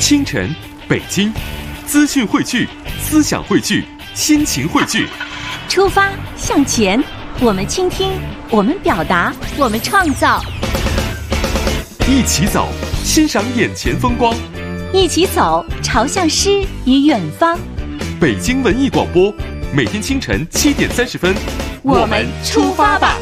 清晨，北京，资讯汇聚，思想汇聚，心情汇聚。 出发向前，我们倾听，我们表达，我们创造。 一起走，欣赏眼前风光。 一起走，朝向诗与远方。 北京文艺广播，每天清晨7点30分， 我们出发吧。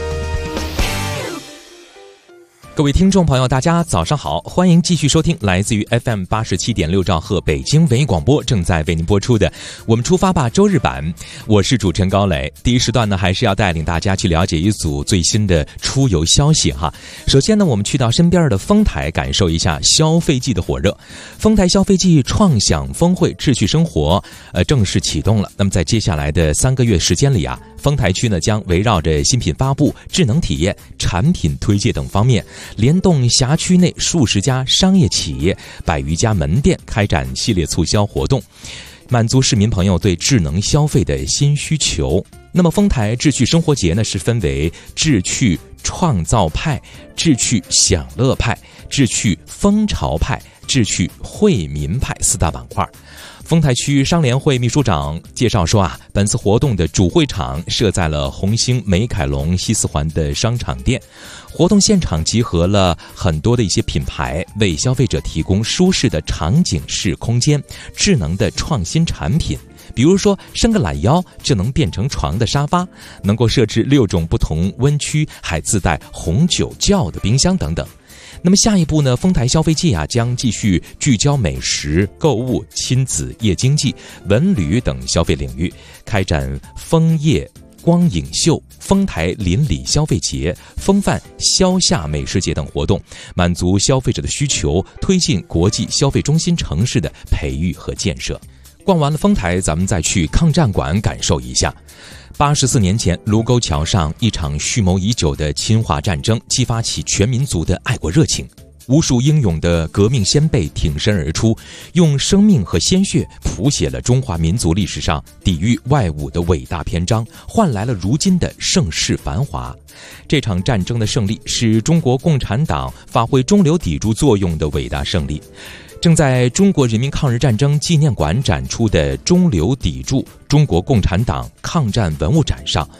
各位听众朋友，大家早上好，欢迎继续收听来自于 FM 87.6兆赫北京文艺广播正在为您播出的我们出发吧周日版，我是主持人高磊。第一时段呢，还是要带领大家去了解一组最新的出游消息哈。首先呢，我们去到身边的丰台，感受一下消费季的火热。丰台消费季创想峰会秩序生活正式启动了。那么在接下来的3个月时间里啊，丰台区呢将围绕着新品发布、智能体验、产品推介等方面，联动辖区内数十家商业企业、100余家门店，开展系列促销活动，满足市民朋友对智能消费的新需求。那么丰台秩序生活节呢，是分为智趣创造派、智趣享乐派、智趣风潮派、智趣惠民派4大板块。丰台区商联会秘书长介绍说啊，本次活动的主会场设在了红星美凯龙西四环的商场店，活动现场集合了很多的一些品牌，为消费者提供舒适的场景式空间、智能的创新产品。比如说伸个懒腰就能变成床的沙发，能够设置6种不同温区，还自带红酒窖的冰箱等等。那么下一步呢，丰台消费季啊将继续聚焦美食、购物、亲子、夜经济、文旅等消费领域，开展枫叶光影秀、丰台邻里消费节、风范消夏美食节等活动，满足消费者的需求，推进国际消费中心城市的培育和建设。逛完了丰台，咱们再去抗战馆感受一下。84年前，卢沟桥上一场蓄谋已久的侵华战争激发起全民族的爱国热情，无数英勇的革命先辈挺身而出，用生命和鲜血谱写了中华民族历史上抵御外侮的伟大篇章，换来了如今的盛世繁华。这场战争的胜利是中国共产党发挥中流砥柱作用的伟大胜利。正在中国人民抗日战争纪念馆展出的中流砥柱中国共产党抗战文物展上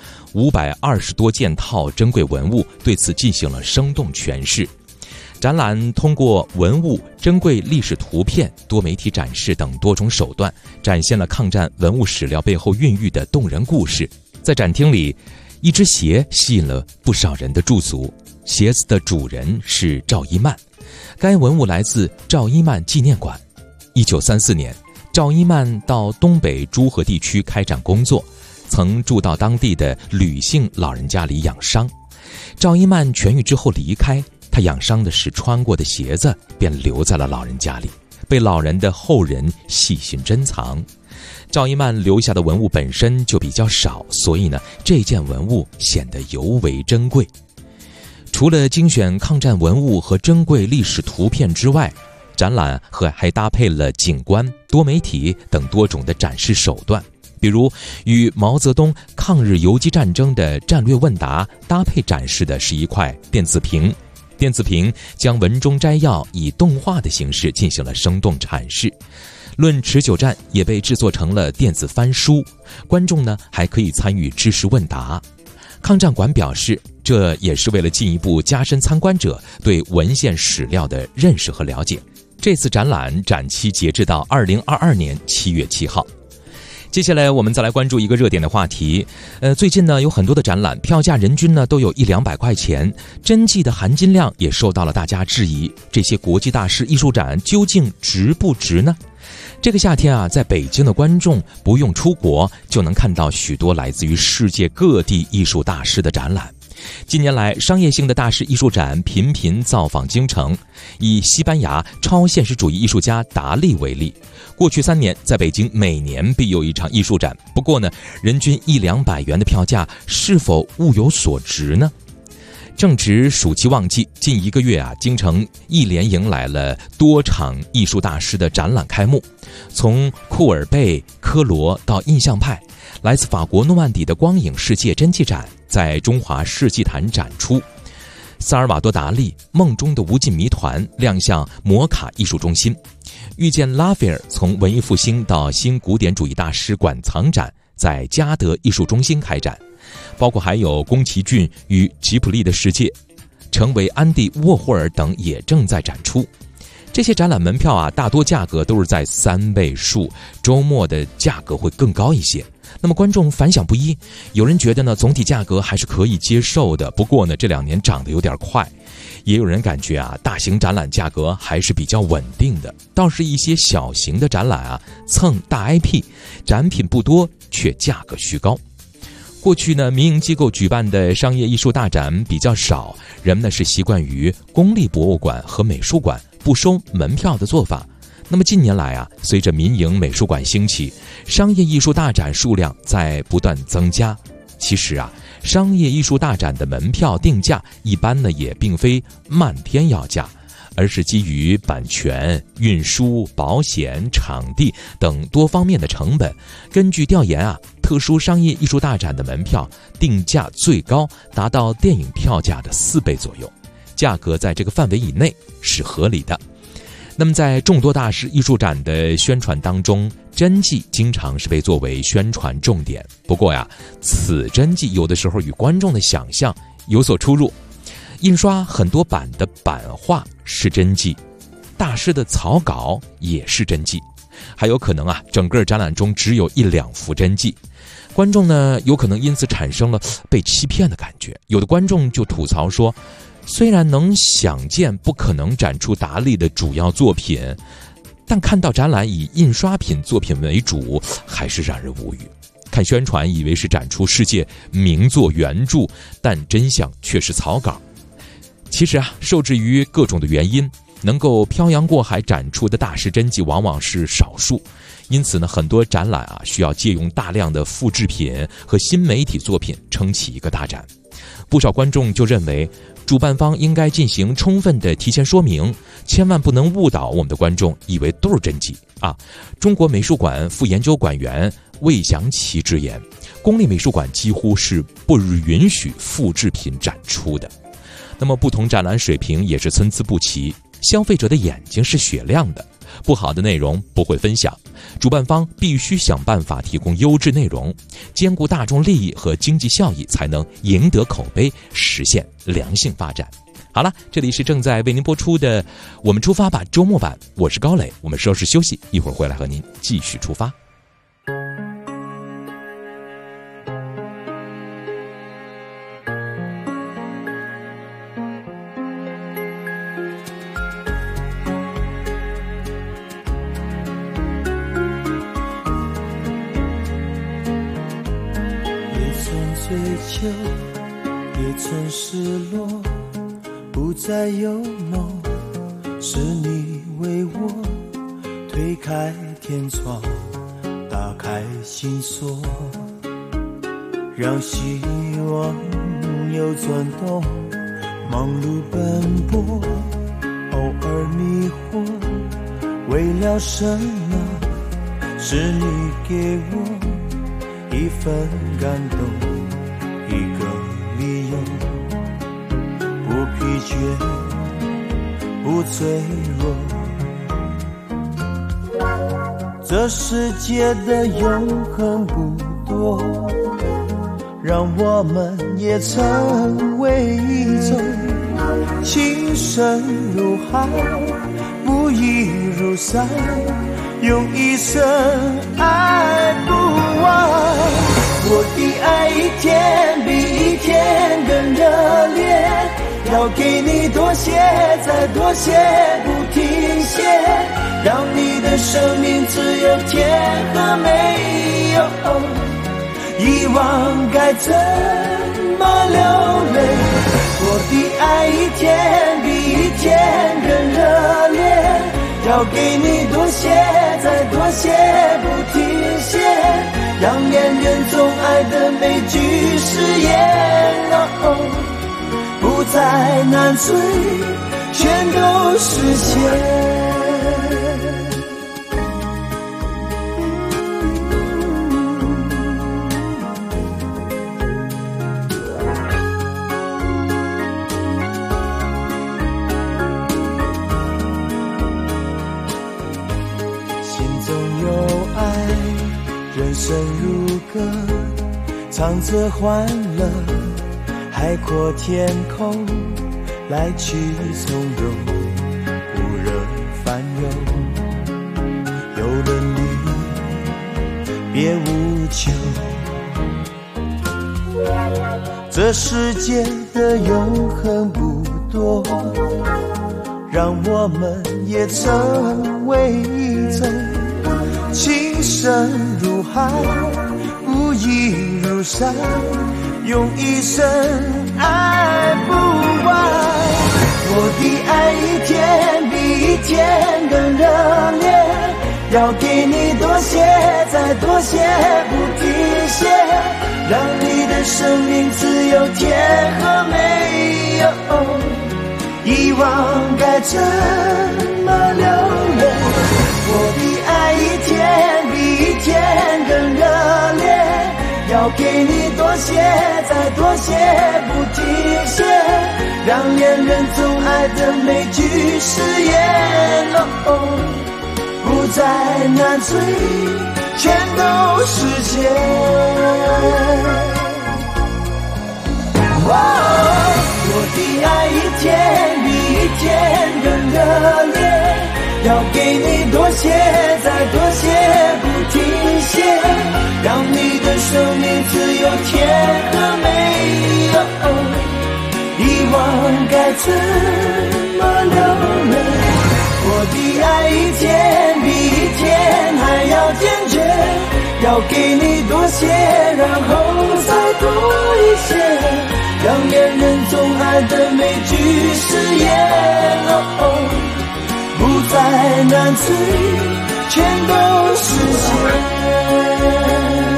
，520多件套珍贵文物对此进行了生动诠释。展览通过文物、珍贵历史图片、多媒体展示等多种手段，展现了抗战文物史料背后孕育的动人故事。在展厅里，一只鞋吸引了不少人的驻足，鞋子的主人是赵一曼。该文物来自赵一曼纪念馆。1934年，赵一曼到东北诸河地区开展工作，曾住到当地的吕姓老人家里养伤。赵一曼痊愈之后离开，他养伤的是穿过的鞋子，便留在了老人家里，被老人的后人细心珍藏。赵一曼留下的文物本身就比较少，所以呢，这件文物显得尤为珍贵。除了精选抗战文物和珍贵历史图片之外，展览还搭配了景观、多媒体等多种的展示手段。比如与毛泽东抗日游击战争的战略问答搭配展示的是一块电子屏，电子屏将文中摘要以动画的形式进行了生动阐释。论持久战也被制作成了电子翻书，观众呢还可以参与知识问答。抗战馆表示，这也是为了进一步加深参观者对文献史料的认识和了解。这次展览展期截至到2022年7月7号。接下来我们再来关注一个热点的话题。最近呢有很多的展览，票价人均呢都有100-200块钱，真迹的含金量也受到了大家质疑。这些国际大师艺术展究竟值不值呢？这个夏天啊，在北京的观众不用出国就能看到许多来自于世界各地艺术大师的展览。近年来，商业性的大师艺术展频频造访京城。以西班牙超现实主义艺术家达利为例，过去3年在北京每年必有一场艺术展。不过呢，人均100-200元的票价是否物有所值呢？正值暑期旺季，近1个月啊，京城一连迎来了多场艺术大师的展览开幕。从库尔贝、科罗到印象派，来自法国诺曼底的光影世界真迹展在中华世纪坛展出。 萨尔瓦多·达利《梦中的无尽谜团》亮相摩卡艺术中心，遇见拉斐尔从文艺复兴到新古典主义大师馆藏展在嘉德艺术中心开展，包括还有宫崎骏与吉卜力的世界，成为安迪·沃霍尔等也正在展出。这些展览门票大多价格都是在3位数，周末的价格会更高一些。那么观众反响不一，有人觉得呢总体价格还是可以接受的，不过呢这2年涨得有点快。也有人感觉大型展览价格还是比较稳定的，倒是一些小型的展览蹭大 IP， 展品不多却价格虚高。过去呢，民营机构举办的商业艺术大展比较少，人们呢是习惯于公立博物馆和美术馆不收门票的做法。那么近年来随着民营美术馆兴起，商业艺术大展数量在不断增加。其实商业艺术大展的门票定价一般呢也并非漫天要价，而是基于版权、运输、保险、场地等多方面的成本。根据调研特殊商业艺术大展的门票定价最高达到电影票价的4倍左右，价格在这个范围以内是合理的。那么在众多大师艺术展的宣传当中，真迹经常是被作为宣传重点。不过此真迹有的时候与观众的想象有所出入。印刷很多版的版画是真迹，大师的草稿也是真迹，还有可能整个展览中只有1-2幅真迹。观众呢有可能因此产生了被欺骗的感觉。有的观众就吐槽说，虽然能想见不可能展出达利的主要作品，但看到展览以印刷品作品为主，还是让人无语。看宣传以为是展出世界名作原著，但真相却是草稿。其实受制于各种的原因，能够漂洋过海展出的大师真迹往往是少数，因此呢，很多展览需要借用大量的复制品和新媒体作品撑起一个大展。不少观众就认为，主办方应该进行充分的提前说明，千万不能误导我们的观众，以为都是真迹中国美术馆副研究馆员魏祥奇直言，公立美术馆几乎是不允许复制品展出的。那么不同展览水平也是参差不齐，消费者的眼睛是雪亮的，不好的内容不会分享，主办方必须想办法提供优质内容，兼顾大众利益和经济效益，才能赢得口碑，实现良性发展。好了，这里是正在为您播出的我们出发吧周末版，我是高磊，我们稍事休息，一会儿回来和您继续出发。 追求也曾失落，不再有梦，是你为我推开天窗，打开心锁，让希望有转动，忙碌奔波，偶尔迷惑，为了什么？是你给我一份感动，一个理由，不疲倦，不脆弱。这世界的永恒不多，让我们也成为一种情深如海，不移如山，用一生爱不完。我的爱一天比一天更热烈，要给你多些，再多些，不停歇，让你的生命只有甜和没有遗忘，该怎么流泪？我的爱一天比一天更热烈，要给你多些，再多些，不停歇，让恋人总爱的每句誓言不再难追，全都实现。 声如歌，唱着欢乐，海阔天空，来去从容，不惹烦忧。有了你，别无求。这世界的永恒不多，让我们也成为一种。情深如海，无意如山，用一生爱不完。我的爱一天比一天更热烈，要给你多些，再多些，不停歇，让你的生命只有甜和没有遗忘，该怎么留恋？我的爱一天比一天更热烈，要给你多些，再多些，不停歇，让恋人总爱的每句誓言不再难追，全都实现。我的爱一天比一天更热烈，要给你多些，再多些，不停歇，让你的生命只有甜和没有遗忘，该怎么留恋？我的爱一天比一天还要坚决，要给你多些，然后再多一些，让恋人总爱的每句誓言不再难追，全都实现。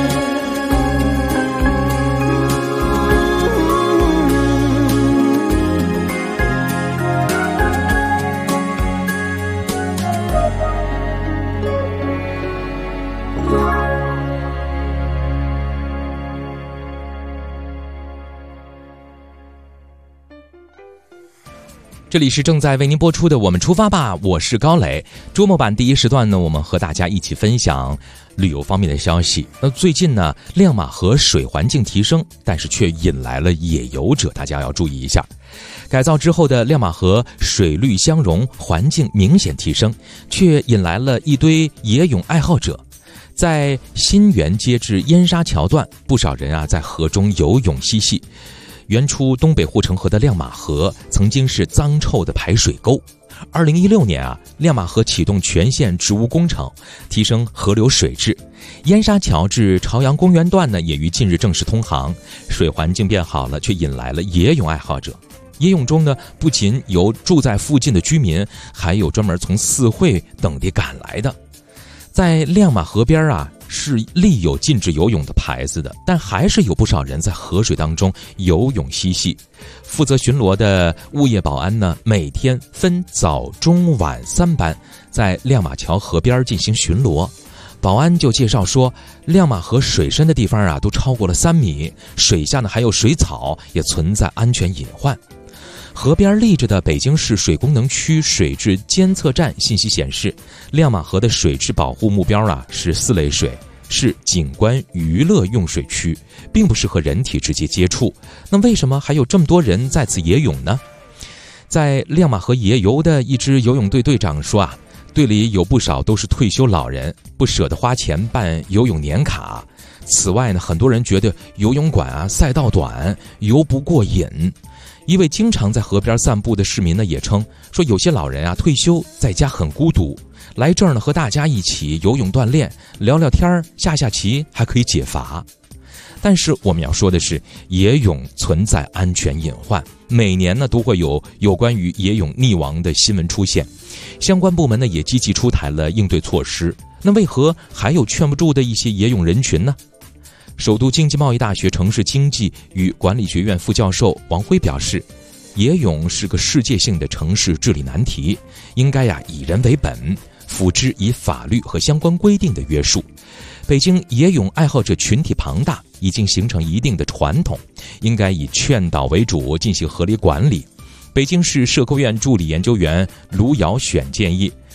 这里是正在为您播出的我们出发吧，我是高磊。周末版第一时段呢，我们和大家一起分享旅游方面的消息。那最近呢，亮马河水环境提升，但是却引来了野游者，大家要注意一下。改造之后的亮马河水绿相融，环境明显提升，却引来了一堆野泳爱好者。在新源街至燕沙桥段，不少人在河中游泳嬉戏。原出东北护城河的亮马河曾经是脏臭的排水沟。2016年亮马河启动全线植物工程，提升河流水质。燕沙桥至朝阳公园段呢，也于近日正式通航，水环境变好了，却引来了野泳爱好者。野泳中呢，不仅有住在附近的居民，还有专门从四惠等地赶来的。在亮马河边是立有禁止游泳的牌子的，但还是有不少人在河水当中游泳嬉戏。负责巡逻的物业保安呢，每天分早中晚3班，在亮马桥河边进行巡逻。保安就介绍说，亮马河水深的地方都超过了3米，水下呢还有水草，也存在安全隐患。河边立着的北京市水功能区水质监测站信息显示，亮马河的水质保护目标是4类水，是景观娱乐用水区，并不适合人体直接接触。那为什么还有这么多人在此野泳呢？在亮马河野游的一支游泳队队长说队里有不少都是退休老人，不舍得花钱办游泳年卡。此外呢，很多人觉得游泳馆赛道短，游不过瘾。一位经常在河边散步的市民呢，也称说，有些老人退休在家很孤独，来这儿呢和大家一起游泳锻炼，聊聊天，下棋，还可以解乏。但是我们要说的是，野泳存在安全隐患，每年呢都会有关于野泳溺亡的新闻出现，相关部门呢也积极出台了应对措施。那为何还有劝不住的一些野泳人群呢？首都经济贸易大学城市经济与管理学院副教授王辉表示，野泳是个世界性的城市治理难题，应该以人为本，辅之以法律和相关规定的约束。北京野泳爱好者群体庞大，已经形成一定的传统，应该以劝导为主，进行合理管理。北京市社科院助理研究员卢尧选建议，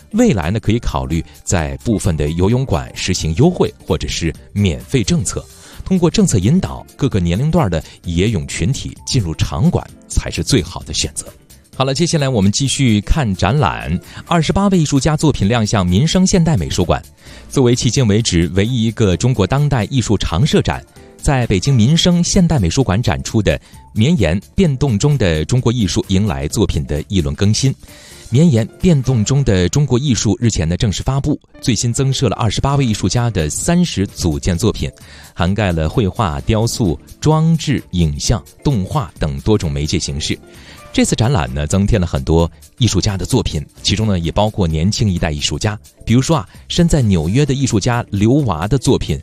未来呢可以考虑在部分的游泳馆实行优惠或者是免费政策，通过政策引导各个年龄段的野泳群体进入场馆才是最好的选择。好了，接下来我们继续看展览。28位艺术家作品亮相民生现代美术馆。作为迄今为止唯一一个中国当代艺术常设展，在北京民生现代美术馆展出的绵延变动中的中国艺术迎来作品的一轮更新。绵延变动中的中国艺术日前呢正式发布，最新增设了28位艺术家的30组件作品，涵盖了绘画、雕塑、装置、影像、动画等多种媒介形式。这次展览呢增添了很多艺术家的作品，其中呢也包括年轻一代艺术家，比如说身在纽约的艺术家刘娃的作品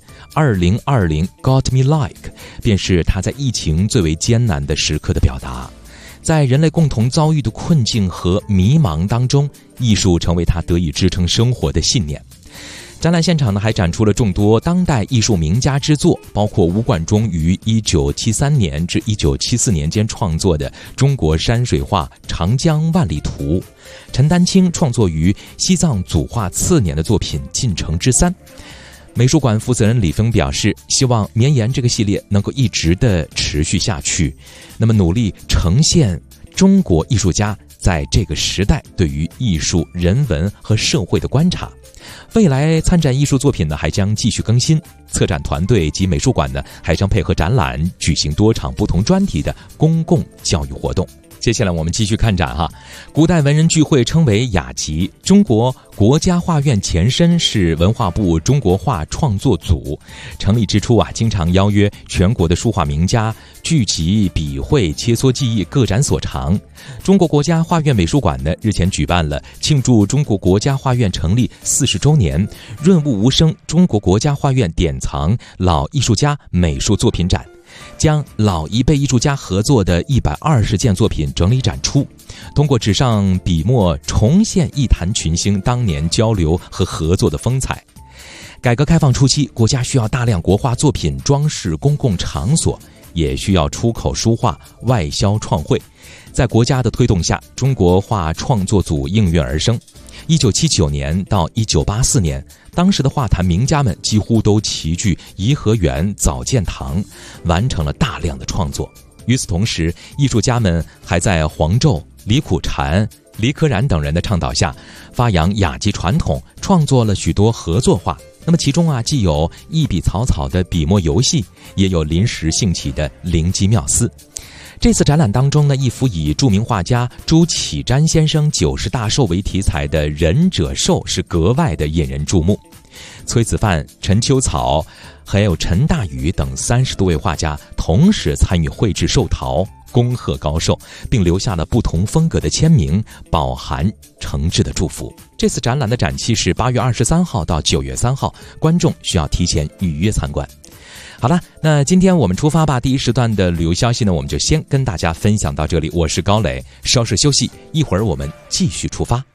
2020 Got Me Like 便是他在疫情最为艰难的时刻的表达。在人类共同遭遇的困境和迷茫当中，艺术成为他得以支撑生活的信念。展览现场呢还展出了众多当代艺术名家之作，包括吴冠中于1973年至1974年间创作的中国山水画《长江万里图》，陈丹青创作于西藏祖化次年的作品《进城之三》。美术馆负责人李峰表示，希望绵延这个系列能够一直的持续下去，那么努力呈现中国艺术家在这个时代对于艺术、人文和社会的观察。未来参展艺术作品呢还将继续更新，策展团队及美术馆呢还将配合展览举行多场不同专题的公共教育活动。接下来我们继续看展古代文人聚会称为雅集。中国国家画院前身是文化部中国画创作组，成立之初经常邀约全国的书画名家聚集笔会，切磋技艺，各展所长。中国国家画院美术馆呢日前举办了庆祝中国国家画院成立40周年润物无声中国国家画院典藏老艺术家美术作品展，将老一辈艺术家合作的120件作品整理展出，通过纸上笔墨重现艺坛群星当年交流和合作的风采。改革开放初期，国家需要大量国画作品装饰公共场所，也需要出口书画外销创汇。在国家的推动下，中国画创作组应运而生。1979年到1984年，当时的画坛名家们几乎都齐聚颐和园早建堂，完成了大量的创作。与此同时，艺术家们还在黄胄、李苦禅、黎可染等人的倡导下，发扬雅集传统，创作了许多合作画。那么其中既有一笔草草的笔墨游戏，也有临时兴起的灵机妙思。这次展览当中呢，一幅以著名画家朱启瞻先生90大寿为题材的忍者兽是格外的引人注目。崔子范、陈秋草还有陈大宇等30多位画家同时参与绘制寿桃，恭贺高寿，并留下了不同风格的签名，饱含诚挚的祝福。这次展览的展期是8月23号到9月3号，观众需要提前预约参观。好了，那今天我们出发吧。第一时段的旅游消息呢，我们就先跟大家分享到这里。我是高磊，稍事休息，一会儿我们继续出发。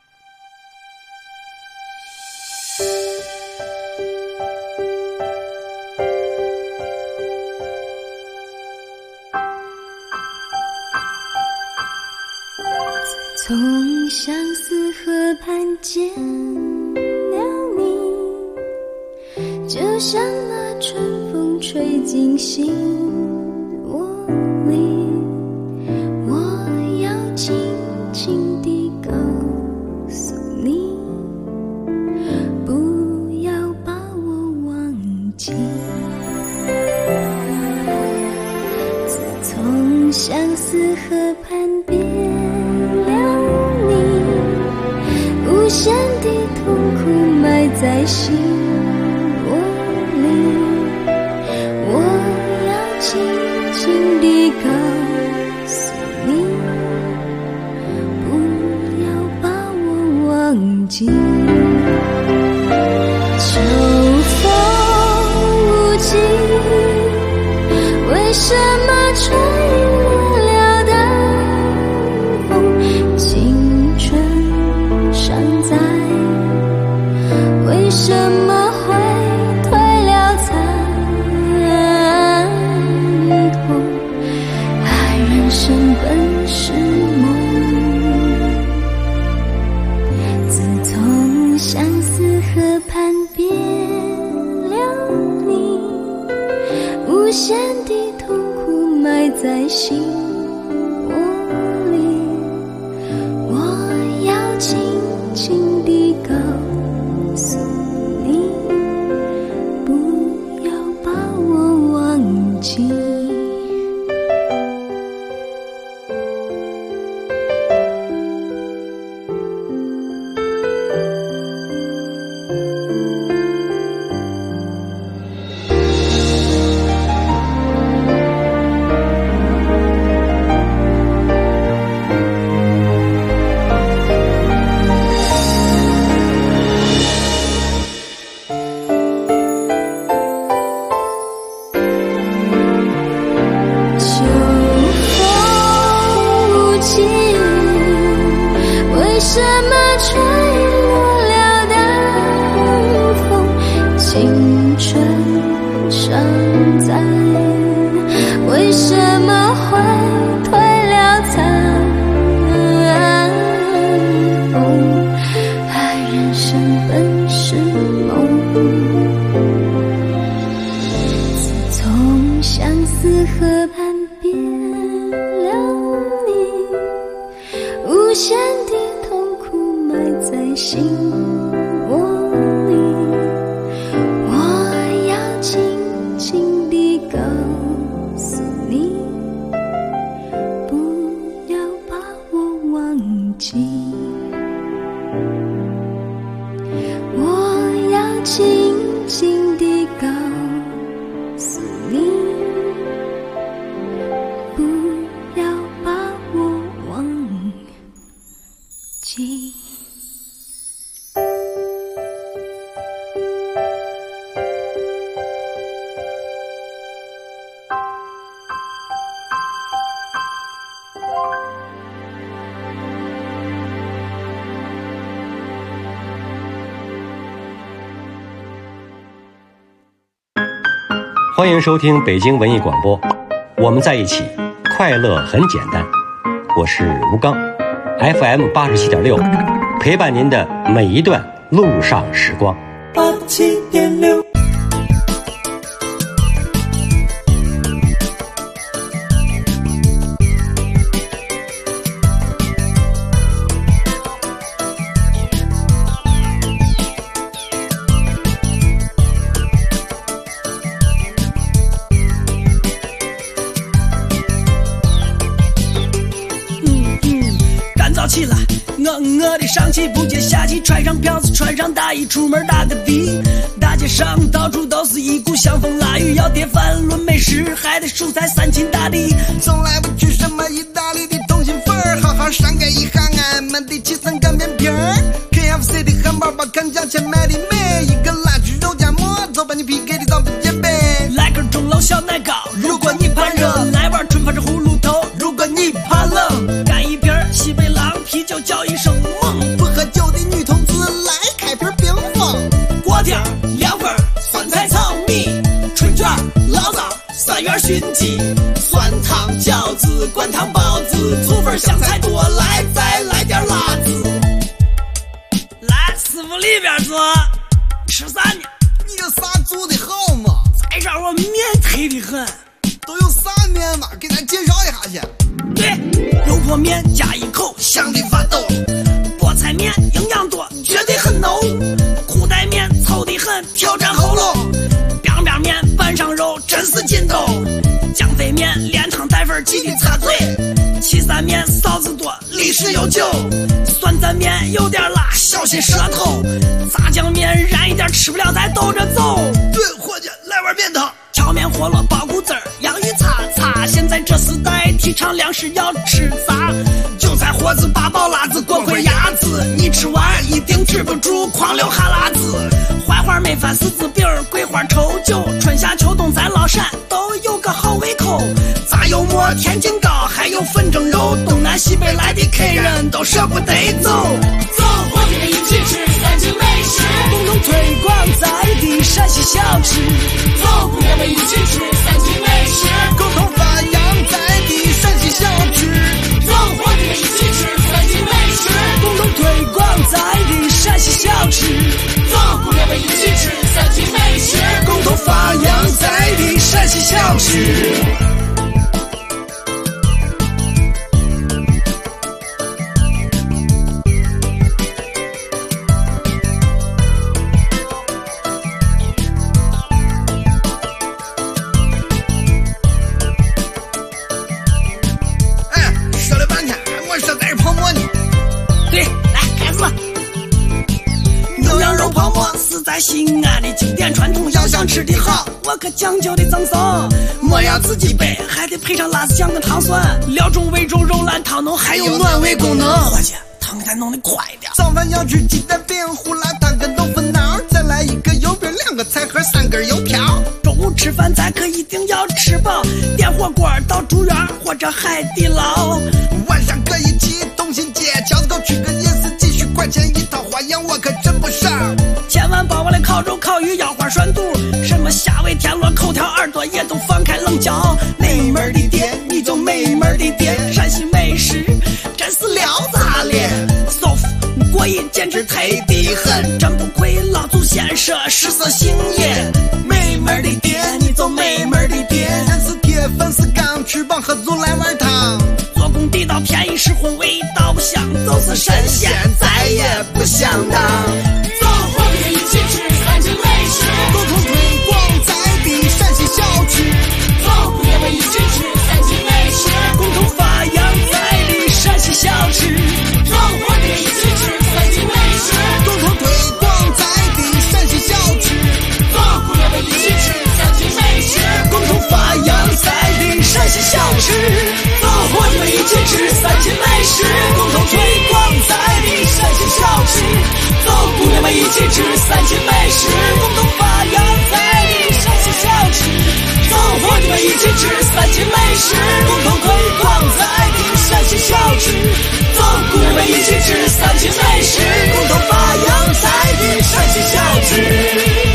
从相思河畔见了你，就像那春风吹进心窝里，我要轻轻地告诉你，不要把我忘记。自从相思河畔变了你，无限的痛苦埋在心窝里，我要轻轻地告诉你，不要把我忘记。秋风无际，为什么吹落了的风，青春尚在，为什么会褪了残红？爱人生本是梦，自从在心窝里，我要轻轻地告诉你，不要把我忘记。为什么吹落了的风，青春尚在？为什么会退了残红？爱人生本是梦，自从相思河畔别了你，无限的在心窝里，我要轻轻地告诉你，不要把我忘记。我要轻轻地告诉你，不要把我忘记。 欢迎收听北京文艺广播，我们在一起，快乐很简单。我是吴刚 ，FM 87.6，陪伴您的每一段路上时光。 87.6。 起来，我的上气不接下气，穿上票子，穿上大衣，出门打个的。大街上到处都是一股香风腊雨，要碟饭论美食，还得蔬菜三秦大地。 从来不吃什么意大利的通心粉儿，好好上盖一行俺们的7层干面皮儿。KFC 的汉堡包看价钱买的美，一个辣猪肉夹馍，都把你 PK 的早不戒备。 来根钟楼小奶糕，如果你怕热，来碗春发是葫芦头，如果你怕冷，干一瓶西北狼啤酒叫一声猛。 不喝酒的女同志来开瓶冰峰， 锅贴凉粉酸菜炒米，春卷醪糟3元熏鸡，酸汤饺子灌汤包子，醋粉香菜多来，再来点辣子。来师傅里边坐，吃啥呢？ 你这啥做的好嘛？ 再让我面忒的很。 都有啥面嘛？给咱介绍一下去。 对，油泼面加一口香的发抖，菠菜面营养多，绝对很浓，裤带面糙的很，挑战喉咙，biang biang面拌上肉真是劲头，酱飞面连汤带粉记得擦嘴，岐山面臊子多，历史悠久，酸蘸面有点辣，小心舌头，炸酱面燃一点，吃不了再兜着走。 对，伙计，来碗面汤。 荞面饸饹包谷子儿，洋芋擦擦。现在这时代提倡粮食要吃杂，韭菜盒子、八宝辣子、锅盔鸭子，你吃完一定止不住狂流哈喇子。槐花焖饭、柿子饼、桂花稠酒，春夏秋冬咱老陕都有个好胃口。炸油馍、天津糕，还有粉蒸肉，东南西北来的客人都舍不得走。走，我们一起吃三秦美食，共同推广在地陕西小吃。走，我们一起吃三秦美食， 共同发扬在地陕西小吃。 走，我们一起吃三秦美食，共同推广在地陕西小吃。走，我们一起吃三秦美食，共同发扬在地陕西小吃。 子在西安的经典传统，要想吃的好，我可讲究的赠送。莫要自己备，还得配上辣子酱跟糖蒜，料中味中肉烂汤浓，还有暖胃功能。伙计，汤再弄得快点。 早饭要吃鸡蛋饼、胡辣汤跟豆腐脑，再来一个油饼，2个菜盒，3根油条。 中午吃饭咱可一定要吃饱，点火锅到住院或者海底捞。 晚上可以去东新街，饺子糕吃个夜市，几10块钱一套，花样我可真不少。 千万把我的烤肉、烤鱼、腰花、涮肚，什么虾尾、田螺、口条、耳朵也都放开冷嚼。美门的店，你就美门的店，陕西美食真是撩炸咧，舒服过瘾，简直忒的很，真不愧老祖先说食色性也。美门的店，你就美门的店， 人是铁，粉是钢，吃饱喝足来碗汤。 做工地道，便宜实惠，味道不香，就是神仙再也不想当。 走，我们一起吃3斤美食， 共同推广在地陕西小吃。 走，我们一起吃3斤美食， 共同发扬在地陕西小吃。 走，我们一起吃3斤美食， 共同推广在地陕西小吃。 走，我们一起吃3斤美食， 共同发扬在地陕西小吃。走，我们一起吃3斤美食，共同推广在地陕西小吃。走，姑娘们一起吃3斤美食，共同发扬在地陕西小吃。走，伙计们一起吃3斤美食，共同推广在地陕西小吃。走，姑娘们一起吃3斤美食，共同发扬在地陕西小吃。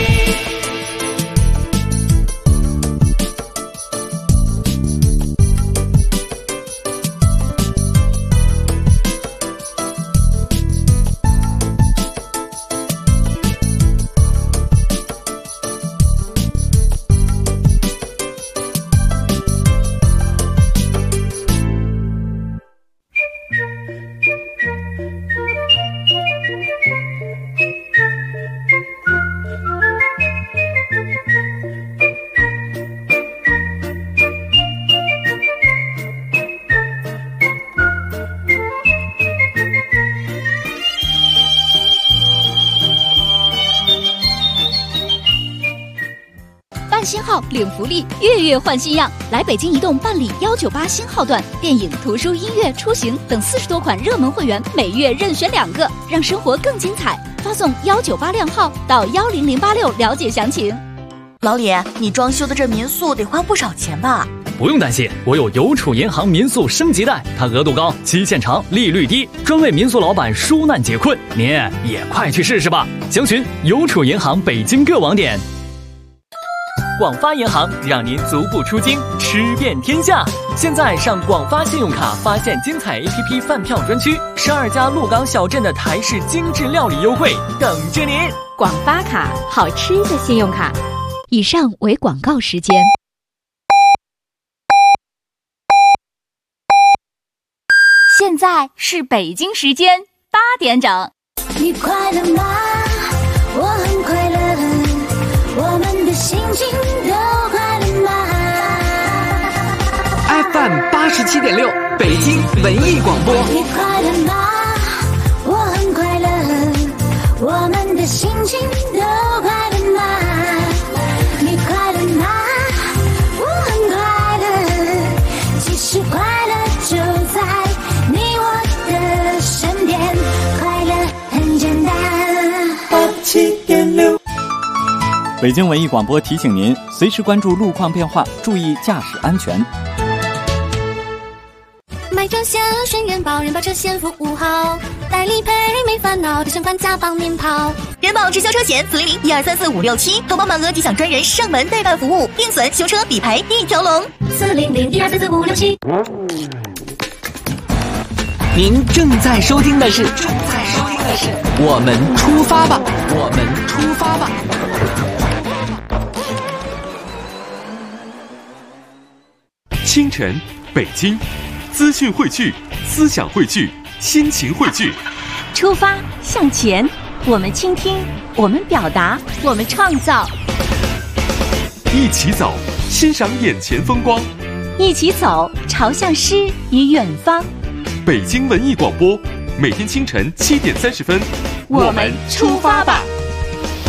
新号领福利，月月换新样。来北京移动办理198新号段，电影、图书、音乐、出行等40多款热门会员，每月任选2个，让生活更精彩。发送198靓号到10086了解详情。 老李，你装修的这民宿得花不少钱吧？ 不用担心，我有邮储银行民宿升级贷，它额度高，期限长，利率低，专为民宿老板纾难解困。您也快去试试吧！详询邮储银行北京各网点。广发银行让您足不出京，吃遍天下。现在上广发信用卡发现精彩 APP 饭票专区，12家鹿港小镇的台式精致料理优惠等着您。 广发卡，好吃的信用卡。以上为广告时间。现在是北京时间8点整。 你快乐吗？我很快乐。我们的心情都快乐吗 ？FM 87.6，北京文艺广播。 你快乐吗？我很快乐。我们的心情都快乐吗？你快乐吗？我很快乐。其实快乐就在你我的身边，快乐很简单。 87.6。 北京文艺广播提醒您，随时关注路况变化，注意驾驶安全。 买车险选人保，人保车险服务好，代理赔没烦恼，提前款加帮您跑。 人保直销车险400-1234567，投保满额即享专人上门代办服务，定损、修车、理赔一条龙。 400-1234567。 您正在收听的是我们出发吧，我们出发吧。 清晨，北京，资讯汇聚，思想汇聚，心情汇聚。 出发向前，我们倾听，我们表达，我们创造。 一起走，欣赏眼前风光。 一起走，朝向诗与远方。 北京文艺广播，每天清晨7点30分， 我们出发吧。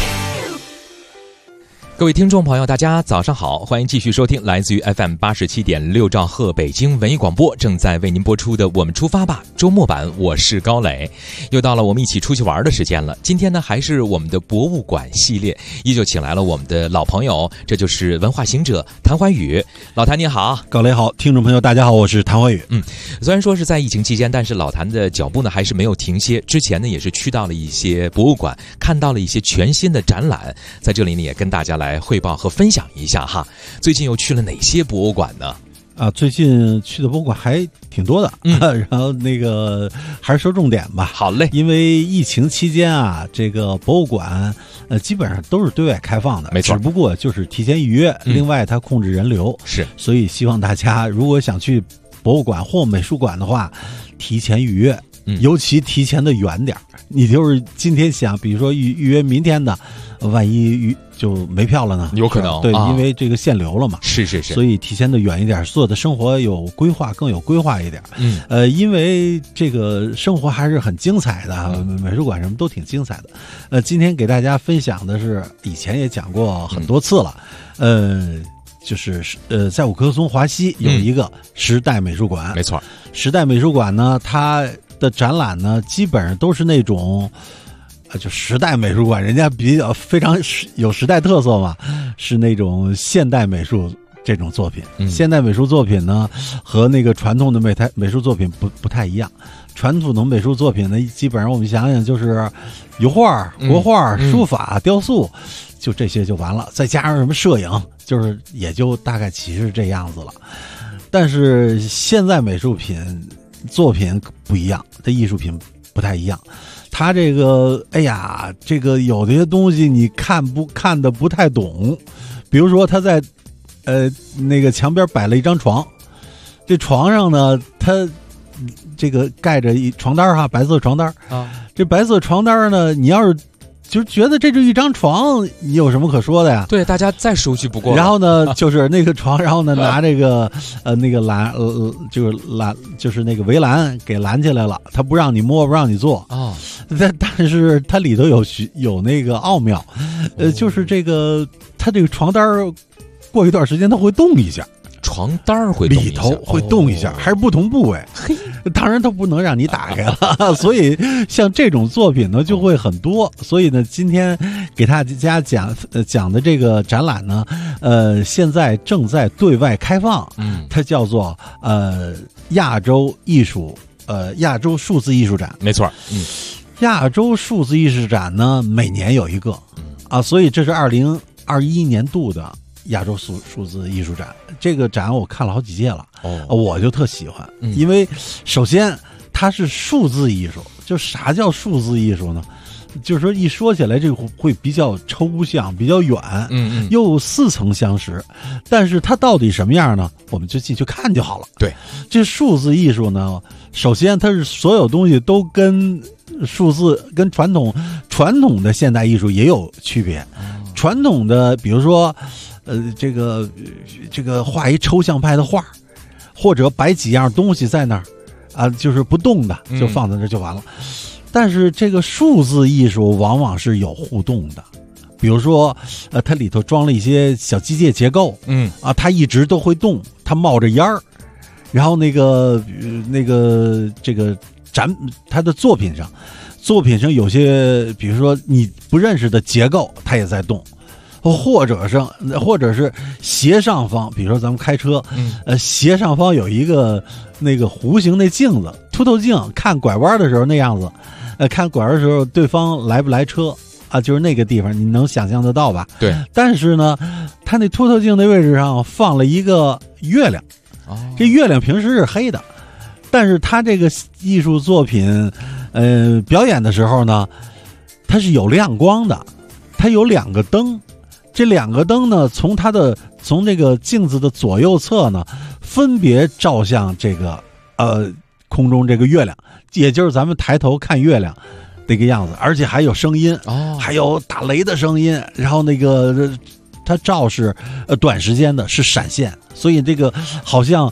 各位听众朋友，大家早上好，欢迎继续收听来自于 FM 87.6兆赫北京文艺广播正在为您播出的《我们出发吧》周末版，我是高磊。又到了我们一起出去玩的时间了。今天呢，还是我们的博物馆系列，依旧请来了我们的老朋友，这就是文化行者谭怀宇。老谭你好。 高磊好，听众朋友大家好，我是谭怀宇。 虽然说是在疫情期间，但是老谭的脚步呢还是没有停歇。之前呢也是去到了一些博物馆，看到了一些全新的展览，在这里呢也跟大家来汇报和分享一下哈。最近又去了哪些博物馆呢？ 最近去的博物馆还挺多的，然后那个还是说重点吧。 好嘞， 因为疫情期间啊，这个博物馆基本上都是对外开放的， 没错， 只不过就是提前预约，另外它控制人流， 是， 所以希望大家如果想去博物馆或美术馆的话，提前预约，尤其提前的远点。你就是今天想，比如说预约明天的，万一就没票了呢？ 有可能， 对，因为这个限流了嘛。 是， 所以提前的远一点，做的生活有规划，更有规划一点。因为这个生活还是很精彩的，美术馆什么都挺精彩的。今天给大家分享的是，以前也讲过很多次了，就是在五棵松华西有一个时代美术馆， 没错。 时代美术馆呢，它的展览呢，基本上都是那种，就时代美术馆，人家比较非常有时代特色嘛，是那种现代美术这种作品。现代美术作品呢，和那个传统的美术作品不太一样。传统的美术作品呢，基本上我们想想就是油画、国画、书法、雕塑，就这些就完了，再加上什么摄影，就是也就大概其实这样子了。但是现在美术作品不一样，这艺术品不太一样。它这个，这个有的些东西你看的不太懂。比如说他在那个墙边摆了一张床，这床上呢，它这个盖着一床单哈，白色床单啊。这白色床单呢，你要是就觉得这是一张床，你有什么可说的呀？ 对，大家再熟悉不过了。 然后呢，就是那个床，然后呢，拿这个那个栏就是那个围栏给拦起来了，他不让你摸，不让你坐啊。但是它里头有那个奥妙，就是这个它这个床单过一段时间它会动一下。 床单会动一下， 里头会动一下，还是不同部位。当然，它不能让你打开了，所以像这种作品呢就会很多。所以呢，今天给大家讲的这个展览呢，现在正在对外开放。它叫做亚洲数字艺术展。 没错， 亚洲数字艺术展呢，每年有一个所以这是2021年度的亚洲数字艺术展。这个展我看了好几届了，我就特喜欢，因为首先它是数字艺术。就啥叫数字艺术呢？就是说一说起来这个会比较抽象，比较远，又似曾相识。但是它到底什么样呢？我们就进去看就好了。 对， 这数字艺术呢，首先它是所有东西都跟数字跟传统的现代艺术也有区别。传统的，比如说这个画一抽象派的画，或者摆几样东西在那儿就是不动的，就放在那就完了。但是这个数字艺术往往是有互动的，比如说它里头装了一些小机械结构，它一直都会动，它冒着烟儿，然后那个这个它的作品上有些，比如说你不认识的结构，它也在动。或者是斜上方，比如说咱们开车，斜上方有一个那个弧形的镜子，凸透镜，看拐弯的时候那样子，看拐弯的时候对方来不来车就是那个地方，你能想象得到吧？ 对。 但是呢，它那凸透镜的位置上放了一个月亮，这月亮平时是黑的，但是它这个艺术作品，表演的时候呢，它是有亮光的，它有2个灯。这2个灯呢，从这个镜子的左右侧呢，分别照向这个空中这个月亮，也就是咱们抬头看月亮这个样子，而且还有声音，还有打雷的声音，然后那个它照是短时间的，是闪现，所以这个好像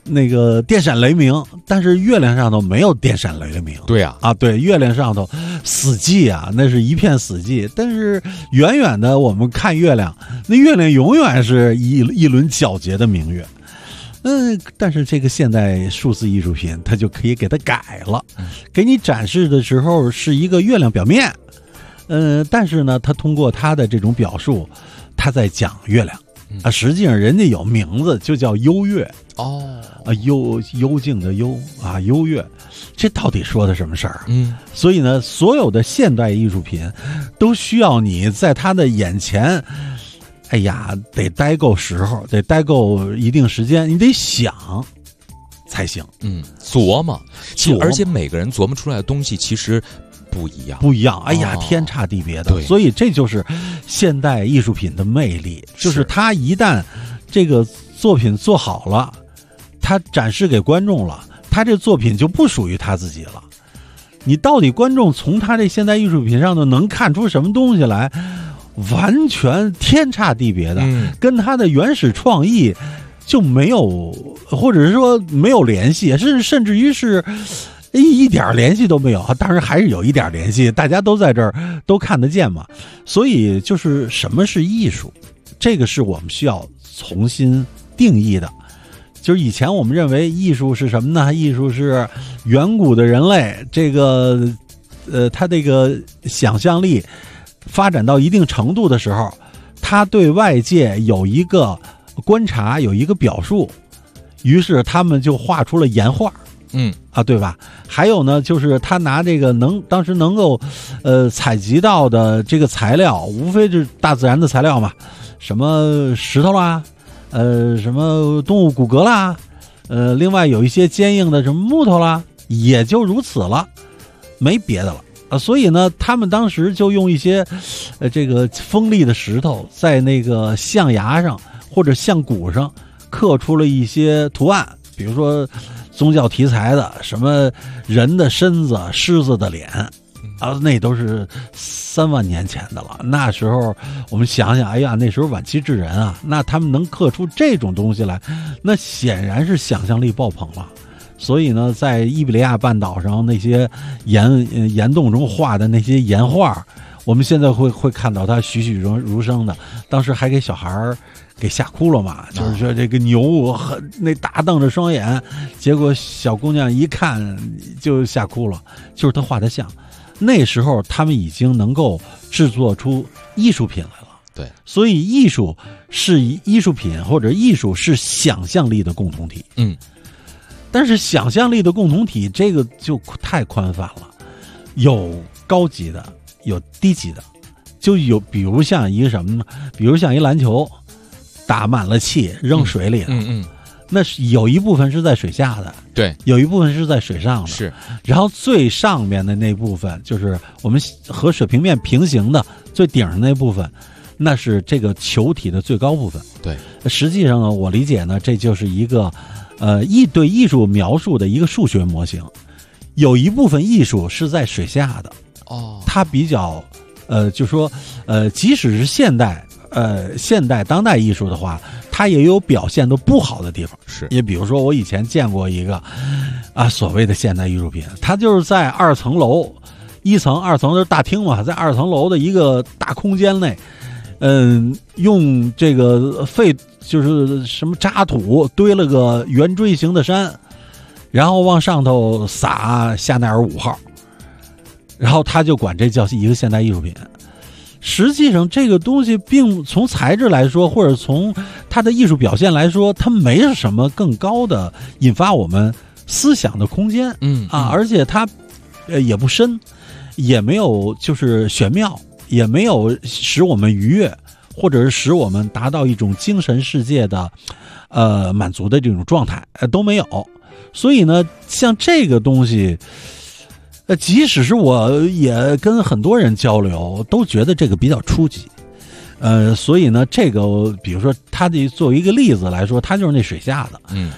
那个电闪雷鸣，但是月亮上头没有电闪雷鸣。 对啊， 对，月亮上头死寂啊，那是一片死寂。但是远远的我们看月亮，那月亮永远是一轮皎洁的明月。但是这个现代数字艺术品，它就可以给它改了，给你展示的时候是一个月亮表面，但是呢，它通过它的这种表述，它在讲月亮啊，实际上人家有名字，就叫幽月幽静的幽啊，幽月，这到底说的什么事儿？所以呢，所有的现代艺术品都需要你在他的眼前。哎呀，得待够时候，得待够一定时间，你得想才行。 琢磨，其实而且每个人琢磨出来的东西其实不一样。哎呀，天差地别的。所以这就是现代艺术品的魅力，就是他一旦这个作品做好了，他展示给观众了，他这作品就不属于他自己了。你到底观众从他这现代艺术品上头能看出什么东西来？完全天差地别的，跟他的原始创意就没有，或者是说没有联系，甚至于是一点联系都没有。当然还是有一点联系，大家都在这儿都看得见嘛。所以就是什么是艺术，这个是我们需要重新定义的。就是以前我们认为艺术是什么呢？艺术是远古的人类，这个他这个想象力发展到一定程度的时候，他对外界有一个观察，有一个表述，于是他们就画出了岩画，对吧？还有呢，就是他拿这个当时能够采集到的这个材料，无非是大自然的材料嘛，什么石头啦，什么动物骨骼啦，另外有一些坚硬的什么木头啦，也就如此了，没别的了。所以呢，他们当时就用一些这个锋利的石头，在那个象牙上或者象骨上刻出了一些图案，比如说宗教题材的，什么人的身子、狮子的脸那都是3万年前的了。那时候我们想想，哎呀，那时候晚期智人啊，那他们能刻出这种东西来，那显然是想象力爆棚了。所以呢，在伊比利亚半岛上那些岩洞中画的那些岩画，我们现在会看到它栩栩如生的。当时还给小孩给吓哭了嘛，就是说这个牛那大瞪着双眼，结果小姑娘一看就吓哭了，就是他画的像。那时候他们已经能够制作出艺术品来了。 对， 所以艺术品或者艺术是想象力的共同体。但是想象力的共同体这个就太宽泛了，有高级的，有低级的，就有比如像一个什么呢？比如像一篮球打满了气扔水里了，那是有一部分是在水下的， 对， 有一部分是在水上的， 是。 然后最上面的那部分就是我们和水平面平行的最顶上那部分，那是这个球体的最高部分。 对， 实际上呢，我理解呢，这就是一个对艺术描述的一个数学模型。有一部分艺术是在水下的，它比较就说即使是现代当代艺术的话，它也有表现的不好的地方。 是， 也比如说我以前见过一个所谓的现代艺术品，它就是在2层楼，1层、2层就是大厅嘛，在2层楼的一个大空间内，用这个就是什么渣土堆了个圆锥形的山，然后往上头撒香奈儿5号，然后他就管这叫一个现代艺术品。实际上这个东西并从材质来说，或者从它的艺术表现来说，它没有什么更高的引发我们思想的空间。而且它也不深，也没有就是玄妙，也没有使我们愉悦，或者是使我们达到一种精神世界的满足的这种状态，都没有。所以呢，像这个东西即使是我也跟很多人交流，都觉得这个比较初级。所以呢，这个比如说它的作为一个例子来说，它就是那水下的。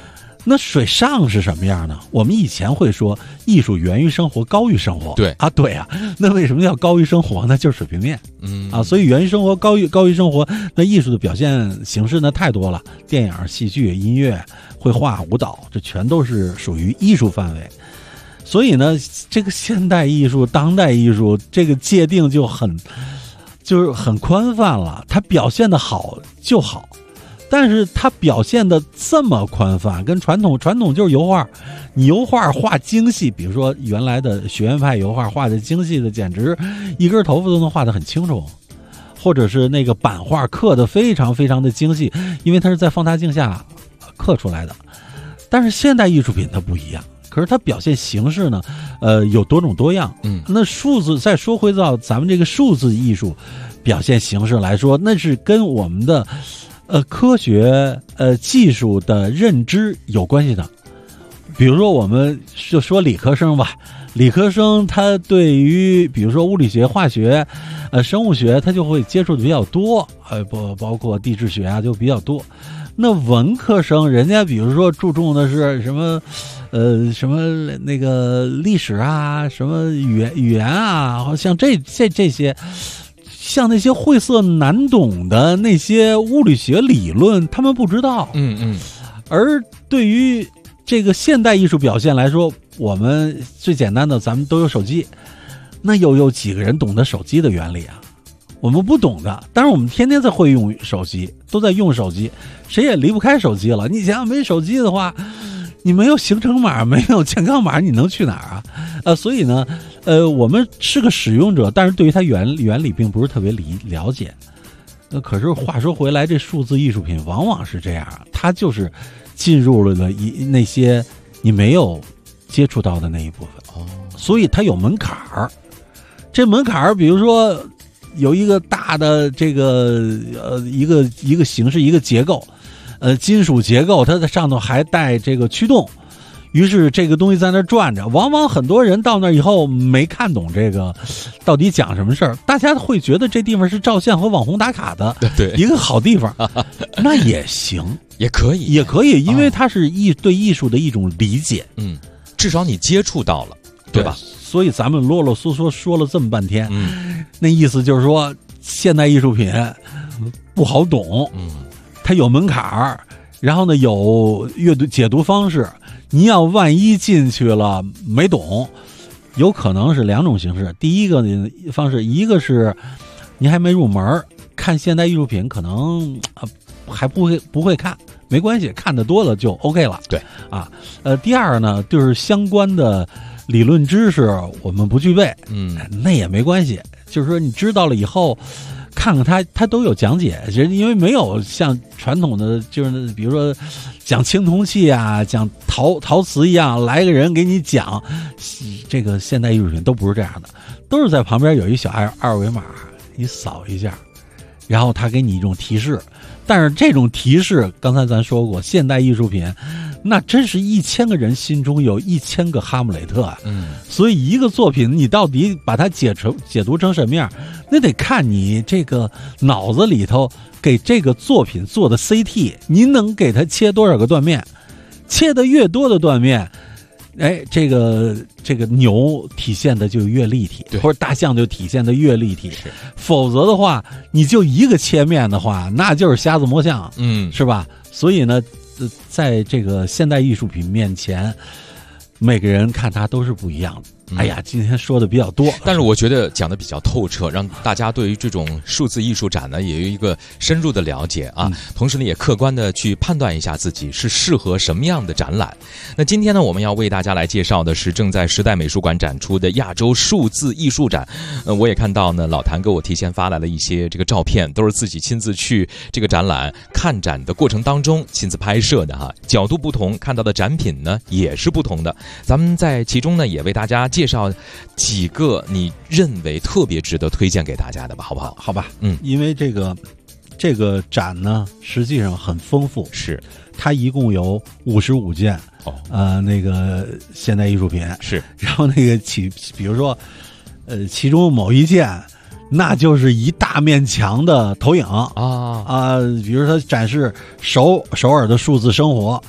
那水上是什么样呢？我们以前会说艺术源于生活，高于生活。 对啊， 对啊。那为什么要高于生活呢？就是水平面。所以源于生活，高于生活。那艺术的表现形式呢太多了，电影、戏剧、音乐、绘画、舞蹈，这全都是属于艺术范围。所以呢，这个现代艺术、当代艺术这个界定就是很宽泛了，它表现的好就好。但是它表现的这么宽泛，跟传统就是油画，你油画画精细，比如说原来的学院派油画画的精细的，简直一根头发都能画得很清楚，或者是那个版画刻得非常非常的精细，因为它是在放大镜下刻出来的。但是现代艺术品它不一样，可是它表现形式呢，有多种多样。那数字再说回到咱们这个数字艺术表现形式来说，那是跟我们的科学技术的认知有关系的。比如说我们就说理科生吧，理科生他对于比如说物理学、化学、生物学，他就会接触的比较多，包括地质学啊就比较多。那文科生人家比如说注重的是什么那个历史啊，什么语言啊，好像这些像那些晦涩难懂的那些物理学理论他们不知道。而对于这个现代艺术表现来说，我们最简单的咱们都有手机，那有几个人懂得手机的原理啊？我们不懂的，但是我们天天在会用手机，都在用手机，谁也离不开手机了。你想想没手机的话，你没有行程码，没有健康码，你能去哪儿啊？所以呢，我们是个使用者，但是对于它原理并不是特别了解。可是话说回来，这数字艺术品往往是这样，它就是进入了那些你没有接触到的那一部分。所以它有门槛儿。这门槛儿，比如说有一个大的这个一个形式，一个结构，金属结构，它在上头还带这个驱动，于是这个东西在那转着。往往很多人到那以后没看懂这个到底讲什么事儿，大家会觉得这地方是照相和网红打卡的一个好地方。那也行， 也可以， 因为它是对艺术的一种理解。 至少你接触到了，对吧？ 所以咱们啰啰嗦嗦说了这么半天，那意思就是说现代艺术品不好懂，它有门槛儿，然后呢有阅读解读方式。你要万一进去了没懂，有可能是两种形式。第一个方式，一个是你还没入门，看现代艺术品可能还不会看，没关系，看得多了就 OK 了。 对啊，第二呢，就是相关的理论知识我们不具备，那也没关系，就是说你知道了以后，看看它都有讲解，因为没有像传统的就是比如说讲青铜器啊，讲陶瓷一样，来个人给你讲这个现代艺术品都不是这样的，都是在旁边有一小二维码，你扫一下，然后他给你一种提示。但是这种提示刚才咱说过，现代艺术品那真是1000个人心中有1000个哈姆雷特啊。所以一个作品你到底把它解读成什么样，那得看你这个脑子里头给这个作品做的 CT， 您能给它切多少个断面，切的越多的断面，这个牛体现的就越立体，或者大象就体现的越立体。否则的话，你就一个切面的话，那就是瞎子摸象，是吧？所以呢，在这个现代艺术品面前，每个人看它都是不一样的。哎呀，今天说的比较多， 但是我觉得讲的比较透彻，让大家对于这种数字艺术展呢也有一个深入的了解啊。同时呢，也客观的去判断一下自己是适合什么样的展览。那今天呢，我们要为大家来介绍的是正在时代美术馆展出的亚洲数字艺术展。我也看到呢，老谭给我提前发来了一些这个照片，都是自己亲自去这个展览看展的过程当中亲自拍摄的哈，角度不同，看到的展品呢也是不同的。咱们在其中呢，也为大家介绍几个你认为特别值得推荐给大家的吧，好不好？ 好吧，因为这个展呢，实际上很丰富， 是它一共有55件那个现代艺术品， 是， 然后那个比如说其中某一件，那就是一大面墙的投影比如说它展示首尔的数字生活。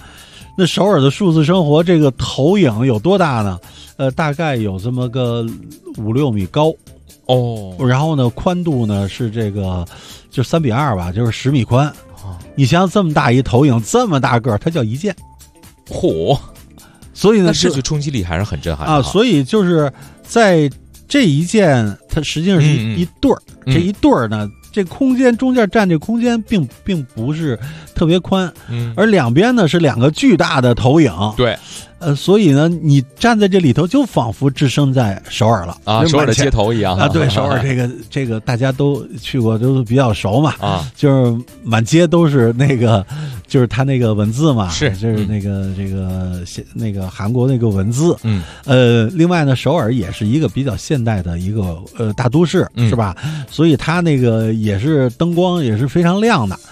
那首尔的数字生活这个投影有多大呢？大概有这么个5-6米高哦， 然后呢，宽度呢是这个就3:2吧，就是10米宽。你想想这么大一投影，这么大个儿，它叫一件， 嚯！ 所以呢， 那视觉冲击力还是很震撼的啊。所以就是在这一件，它实际上是一对儿，这一对儿呢。这空间中间占这空间并不是特别宽，而两边呢是两个巨大的投影， 对， 所以呢，你站在这里头就仿佛置身在首尔了啊，首尔的街头一样啊，对，首尔这个大家都去过，都比较熟嘛啊，就是满街都是那个，就是他那个文字嘛，就是那个那个韩国那个文字，另外呢，首尔也是一个比较现代的一个大都市，是吧？所以它那个也是灯光也是非常亮的，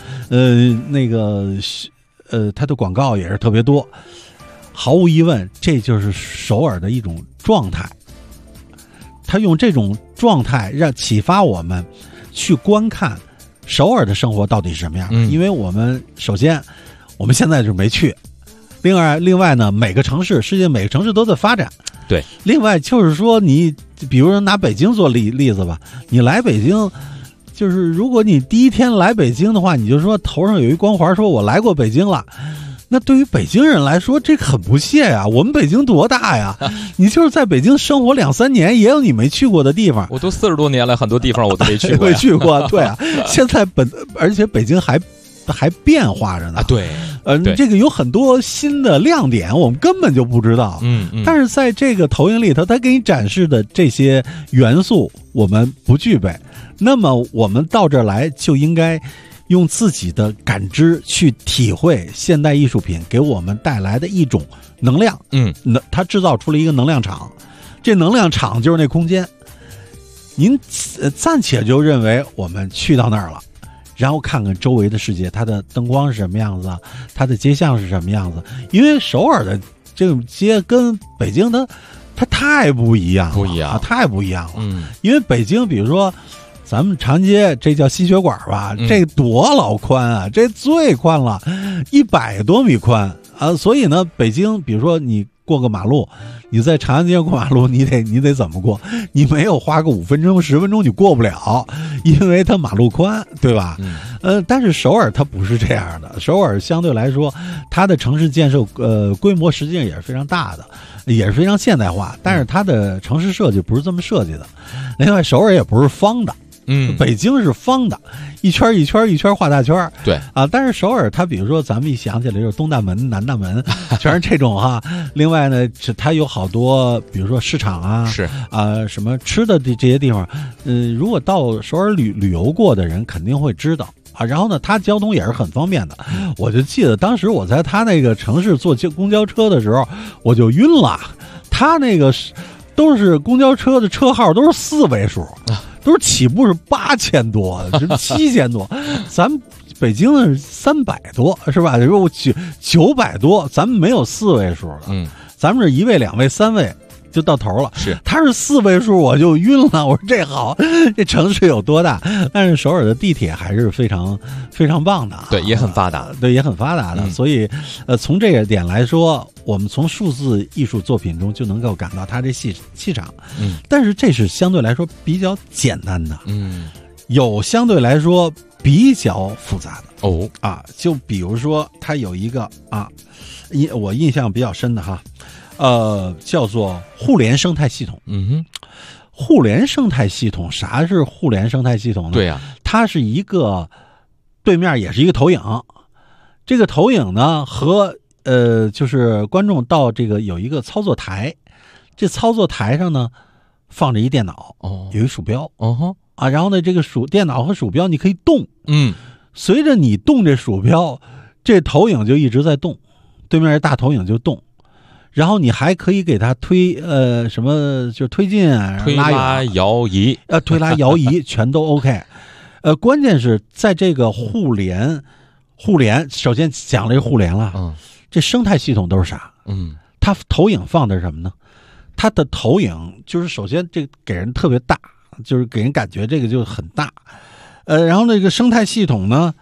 它的广告也是特别多。毫无疑问，这就是首尔的一种状态。他用这种状态让启发我们去观看首尔的生活到底是什么样。因为我们首先我们现在就没去，另外呢，每个城市，世界每个城市都在发展。 对， 另外就是说，你比如说拿北京做例子吧，你来北京。就是如果你第一天来北京的话，你就说头上有一光环，说我来过北京了。那对于北京人来说，这很不屑呀。我们北京多大呀？你就是在北京生活2-3年，也有你没去过的地方。 我都40多年了，很多地方我都没去过。 没去过，对啊。现在而且北京还变化着呢。 对， 这个有很多新的亮点，我们根本就不知道。但是在这个投影里头，它给你展示的这些元素，我们不具备。那么我们到这儿来就应该用自己的感知去体会现代艺术品给我们带来的一种能量。它制造出了一个能量场，这能量场就是那空间。您暂且就认为我们去到那儿了，然后看看周围的世界，它的灯光是什么样子，它的街巷是什么样子。因为首尔的这种街跟北京它太不一样了，太不一样了。因为北京，比如说咱们长街，这叫吸血管吧，这多老宽啊，这最宽了，100多米宽啊。所以呢，北京，比如说你过个马路，你在长安街过马路，你得怎么过？你没有花个5分钟10分钟你过不了，因为它马路宽，对吧？但是首尔它不是这样的，首尔相对来说，它的城市建设规模实际上也是非常大的，也是非常现代化，但是它的城市设计不是这么设计的。另外，首尔也不是方的。北京是方的，一圈一圈一圈画大圈。 对啊，但是首尔它比如说咱们一想起来就是东大门、南大门，全是这种哈。另外呢，它有好多，比如说市场啊， 是啊，什么吃的这些地方，如果到首尔旅游过的人肯定会知道啊。然后呢，它交通也是很方便的。我就记得当时我在他那个城市坐公交车的时候，我就晕了。他那个都是公交车的车号都是4位数。都是起步是8000多，是7000多，咱们北京是300多，是吧？如果900多，咱们没有4位数的，咱们是1位、2位、3位就到头了。 是， 他是4位数，我就晕了。我说这好，这城市有多大？但是首尔的地铁还是非常非常棒的， 对，也很发达， 对，也很发达的。所以，从这个点来说，我们从数字艺术作品中就能够感到它这气场。但是这是相对来说比较简单的，有相对来说比较复杂的就比如说它有一个我印象比较深的哈。叫做互联生态系统。互联生态系统，啥是互联生态系统呢？ 对呀， 它是一个对面也是一个投影，这个投影呢和就是观众到这个有一个操作台，这操作台上呢放着一电脑，有一鼠标，然后呢这个电脑和鼠标你可以动，随着你动这鼠标，这投影就一直在动，对面这大投影就动。然后你还可以给它推什么，就推进啊、 推拉摇移推拉摇移全都 OK。关键是在这个互联，首先讲了这互联了，这生态系统都是啥？它投影放的是什么呢？它的投影就是首先这个给人特别大，就是给人感觉这个就很大。然后那个生态系统呢，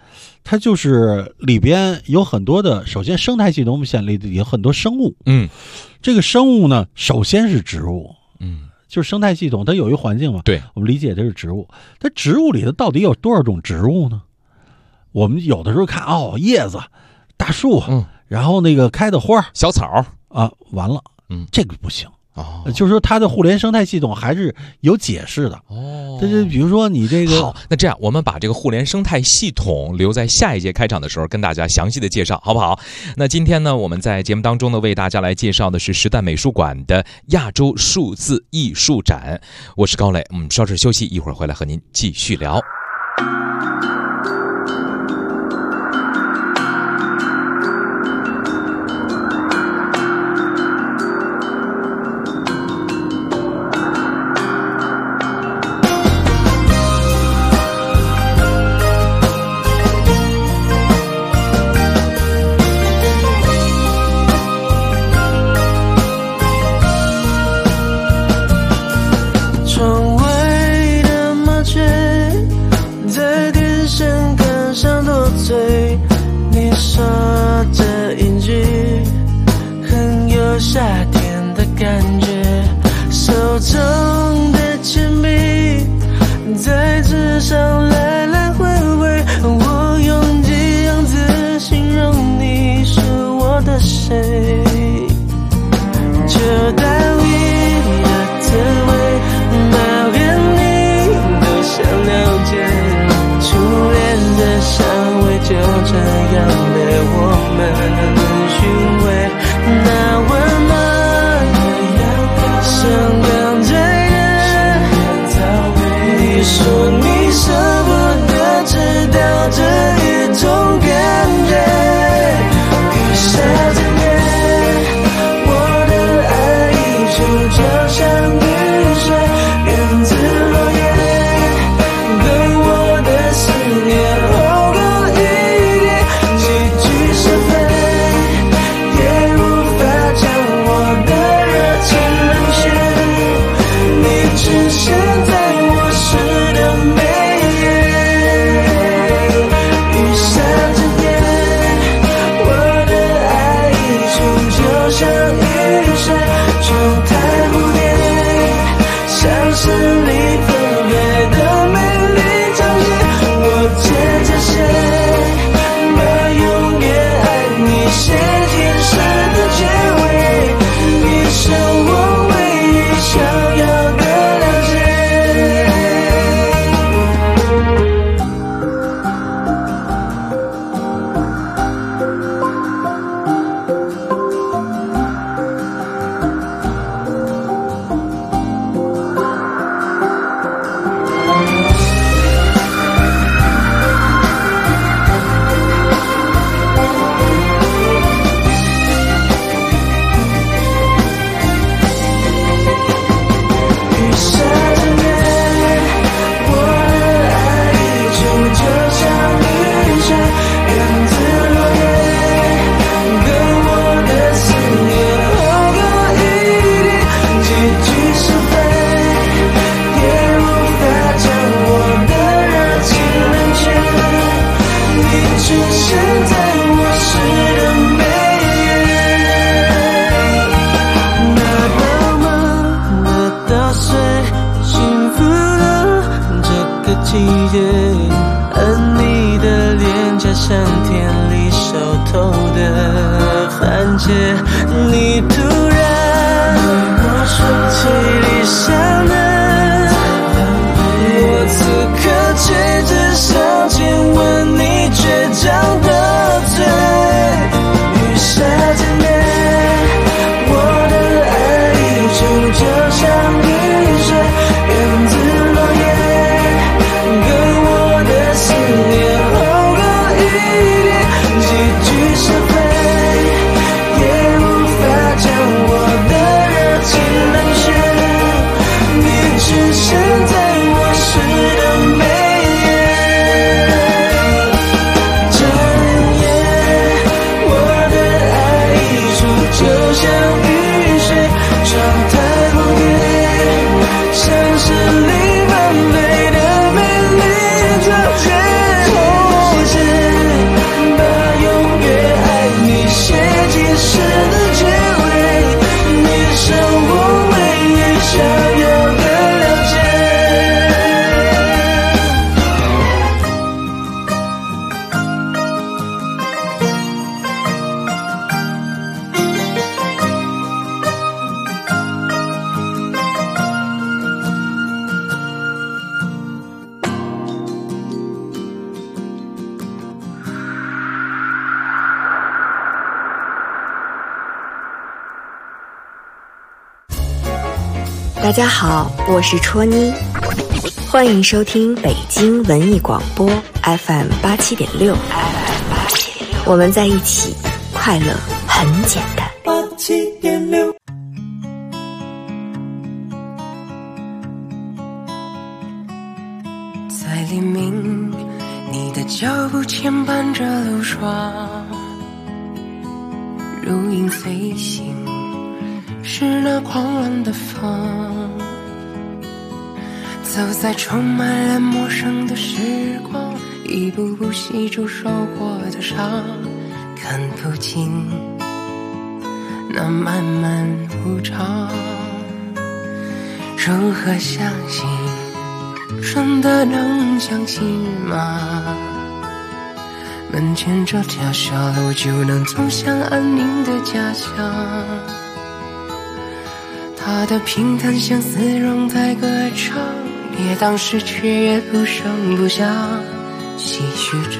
它就是里边有很多的，首先生态系统我们显里有很多生物，这个生物呢，首先是植物，就是生态系统它有一个环境嘛， 对， 我们理解它是植物，它植物里头到底有多少种植物呢？我们有的时候看叶子、大树，然后那个开的花、 小草啊，完了，这个不行。就是说它的互联生态系统还是有解释的。这就比如说你这个好，那这样我们把这个互联生态系统留在下一节开场的时候跟大家详细的介绍，好不好？那今天呢，我们在节目当中呢，为大家来介绍的是时代美术馆的亚洲数字艺术展。我是高磊，稍事休息，一会儿回来和您继续聊。 你突然说起理想的，我此刻却只想亲吻你倔强的嘴。雨下渐灭，我的爱依旧就像雨水，源自落叶，跟我的思念后隔一点，几句是非也无法将大家好，我是戳妮，欢迎收听北京文艺广播 FM 87.6，我们在一起，快乐很简单。 87.6。在黎明，你的脚步牵绊着路霜，如影随形，是那狂乱的风，走在充满了陌生的时光，一步步细数受过的伤，看不尽那漫漫无常，如何相信？真的能相信吗？门前这条小路就能走向安宁的家乡，它的平坦像丝绒在歌唱，跌宕时却也不声不响，唏嘘着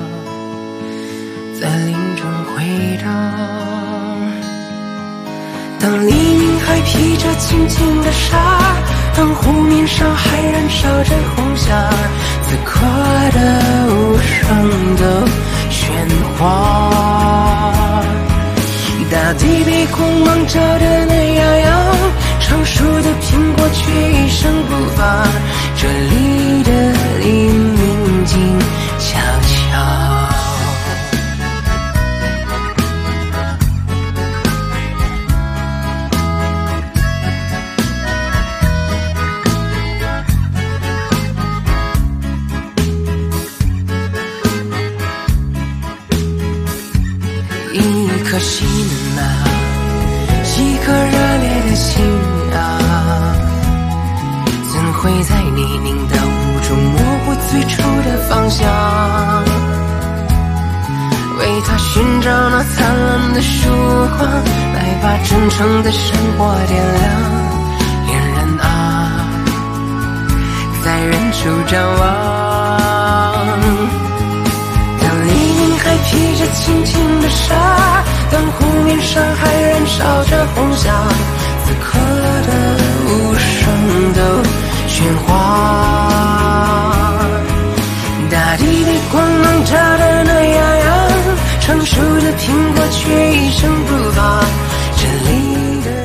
在林中回荡。当黎明还披着轻轻的纱，当湖面上还燃烧着红霞，此刻的无声的喧哗，大地被光芒照得暖洋洋，成熟的苹果却一声不发，这里的黎明静悄悄。一颗心啊，一颗热烈的心啊，怎会在泥泞的雾中模糊最初的方向？为它寻找那灿烂的曙光，来把真诚的生活点亮。恋人啊，在远处张望，当黎明还披着轻轻的纱，当湖面上还燃烧着红霞，此刻的无声的喧哗，大地被光芒照得暖洋洋，成熟的苹果却一声不发，这里的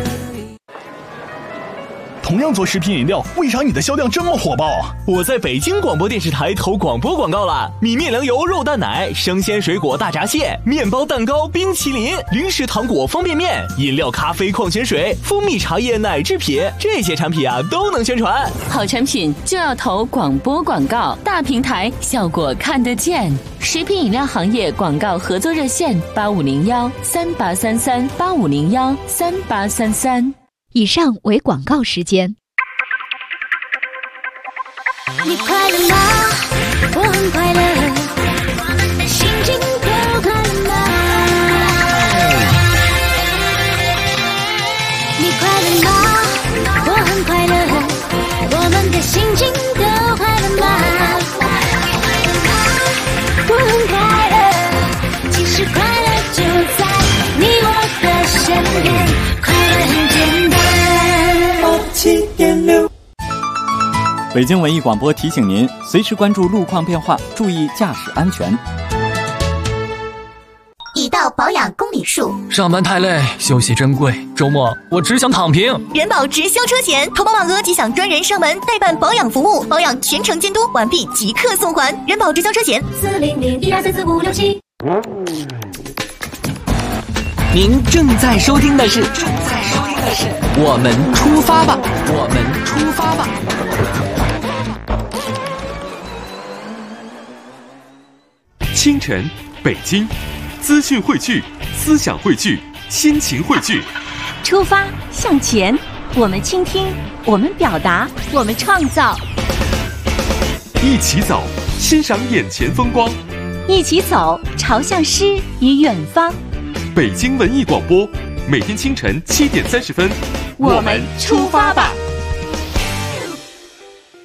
同样做食品饮料，为啥你的销量这么火爆？ 我在北京广播电视台投广播广告了，米面粮油肉蛋奶、生鲜水果大闸蟹、面包蛋糕、冰淇淋、零食糖果、方便面、饮料、咖啡、矿泉水、蜂蜜茶叶、奶制品，这些产品啊都能宣传。 好产品就要投广播广告，大平台效果看得见。食品饮料行业广告合作热线8501-3833-8501-3833。 以上为广告时间。 你快乐吗？我很快乐，心情都快乐吗？你快乐吗？我很快乐，我们的心情都快乐吗？我很快乐，其实快乐就在你我的身边，快乐很简单。 87.6。 北京文艺广播提醒您，随时关注路况变化，注意驾驶安全。 已到保养公里数， 上班太累，休息珍贵，周末我只想躺平。 人保直销车险，投保满额即享专人上门代办保养服务，保养全程监督，完毕即刻送还。人保直销车险 40012344567。 您正在收听的是我们出发吧，我们出发吧。 清晨，北京，资讯汇聚，思想汇聚，心情汇聚。 出发向前，我们倾听，我们表达，我们创造。 一起走，欣赏眼前风光。 一起走，朝向诗与远方。 北京文艺广播，每天清晨7点30分， 我们出发吧。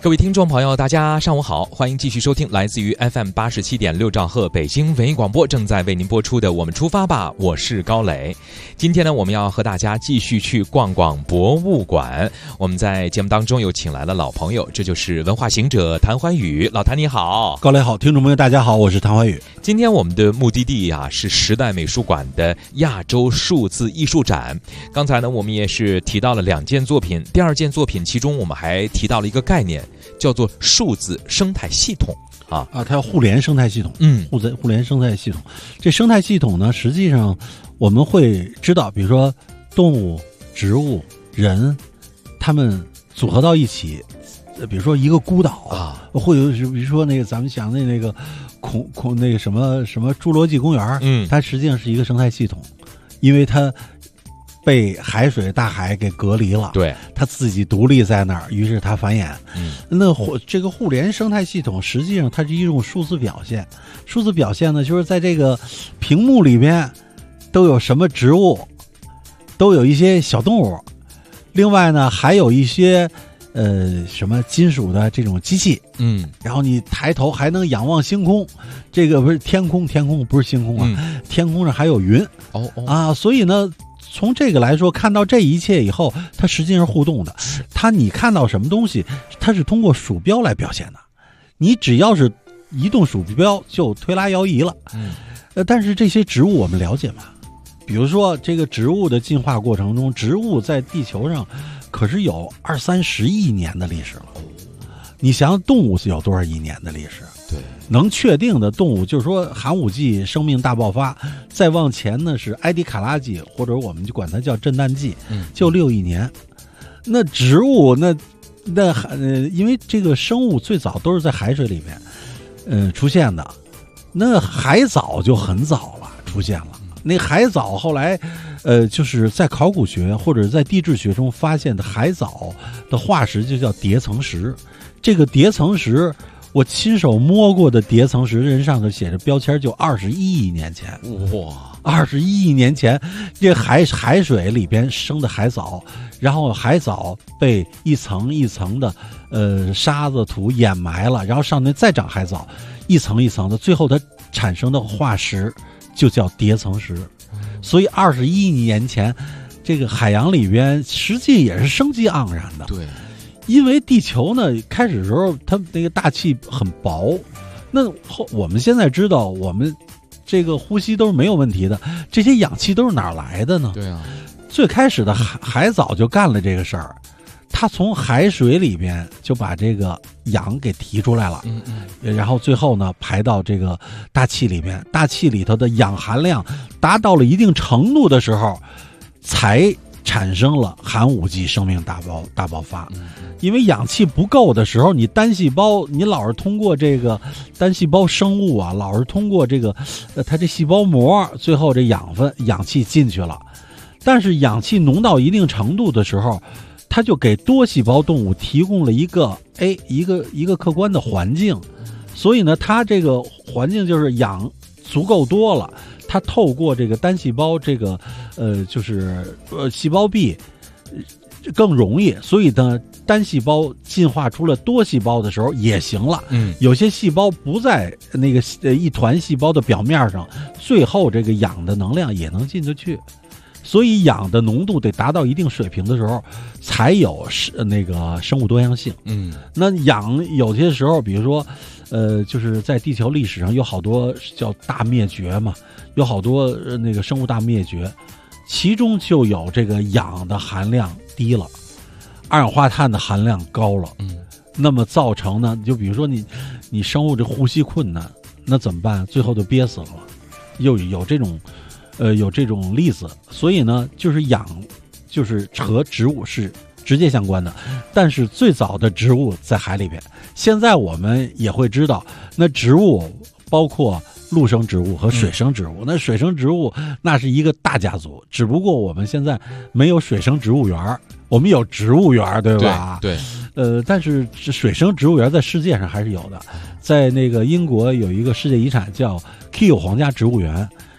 各位听众朋友，大家上午好，欢迎继续收听来自于 FM 87.6兆赫北京文艺广播正在为您播出的《我们出发吧》，我是高磊。今天呢，我们要和大家继续去逛逛博物馆。我们在节目当中又请来了老朋友，这就是文化行者谭怀宇。老谭你好。 高磊好，听众朋友大家好，我是谭怀宇。 今天我们的目的地是时代美术馆的亚洲数字艺术展。刚才呢，我们也是提到了2件作品，第2件作品其中我们还提到了一个概念，叫做数字生态系统它叫互联生态系统。互联生态系统，这生态系统呢，实际上我们会知道，比如说动物、植物、人，他们组合到一起，比如说一个孤岛会有，比如说那个咱们想的那个那个什么侏罗纪公园，它实际上是一个生态系统，因为它被海水、大海给隔离了， 对， 它自己独立在那儿，于是它繁衍。那这个互联生态系统实际上它是一种数字表现。数字表现呢，就是在这个屏幕里边都有什么植物，都有一些小动物，另外呢还有一些什么金属的这种机器，然后你抬头还能仰望星空，这个不是天空不是星空天空上还有云所以呢。从这个来说，看到这一切以后，它实际上是互动的。你看到什么东西，它是通过鼠标来表现的。你只要是移动鼠标，就推拉摇移了。但是这些植物我们了解吗？比如说这个植物的进化过程中，植物在地球上可是有20-30亿年的历史了。你想想动物是有多少亿年的历史？ 对， 能确定的动物就是说寒武纪生命大爆发，再往前呢是埃迪卡拉纪，或者我们就管它叫震旦纪，就6亿年。那植物因为这个生物最早都是在海水里面出现的，那海藻就很早了出现了。那海藻后来就是在考古学或者在地质学中发现的海藻的化石就叫叠层石。这个叠层石我亲手摸过的叠层石，人上头写着标签，就21亿年前。哇，21亿年前，这海水里边生的海藻，然后海藻被一层一层的沙子土掩埋了，然后上面再长海藻，一层一层的，最后它产生的化石就叫叠层石。所以21亿年前，这个海洋里边实际也是生机盎然的。 对。 因为地球呢，开始的时候它那个大气很薄，那我们现在知道，我们这个呼吸都是没有问题的，这些氧气都是哪儿来的呢？ 对啊， 最开始的海藻就干了这个事儿，它从海水里边就把这个氧给提出来了，然后最后呢排到这个大气里边，大气里头的氧含量达到了一定程度的时候，才产生了寒武纪生命大爆发。因为氧气不够的时候，你单细胞，你老是通过这个单细胞生物老是通过这个它这细胞膜，最后这氧气进去了。但是氧气浓到一定程度的时候，它就给多细胞动物提供了一个客观的环境。所以呢，它这个环境就是氧足够多了，它透过这个单细胞这个细胞壁更容易，所以呢单细胞进化出了多细胞的时候也行了。有些细胞不在那个一团细胞的表面上，最后这个氧的能量也能进得去。所以氧的浓度得达到一定水平的时候，才有那个生物多样性。那氧有些时候，比如说就是在地球历史上有好多叫大灭绝嘛，有好多那个生物大灭绝，其中就有这个氧的含量低了，二氧化碳的含量高了。那么造成呢，就比如说你生物这呼吸困难，那怎么办？最后就憋死了。有这种例子。所以呢，就是氧就是和植物是直接相关的，但是最早的植物在海里边。现在我们也会知道，那植物包括陆生植物和水生植物。那水生植物那是一个大家族，只不过我们现在没有水生植物园，我们有植物园，对吧？ 对。 但是水生植物园在世界上还是有的，在那个英国有一个世界遗产叫 Kew 皇家植物园。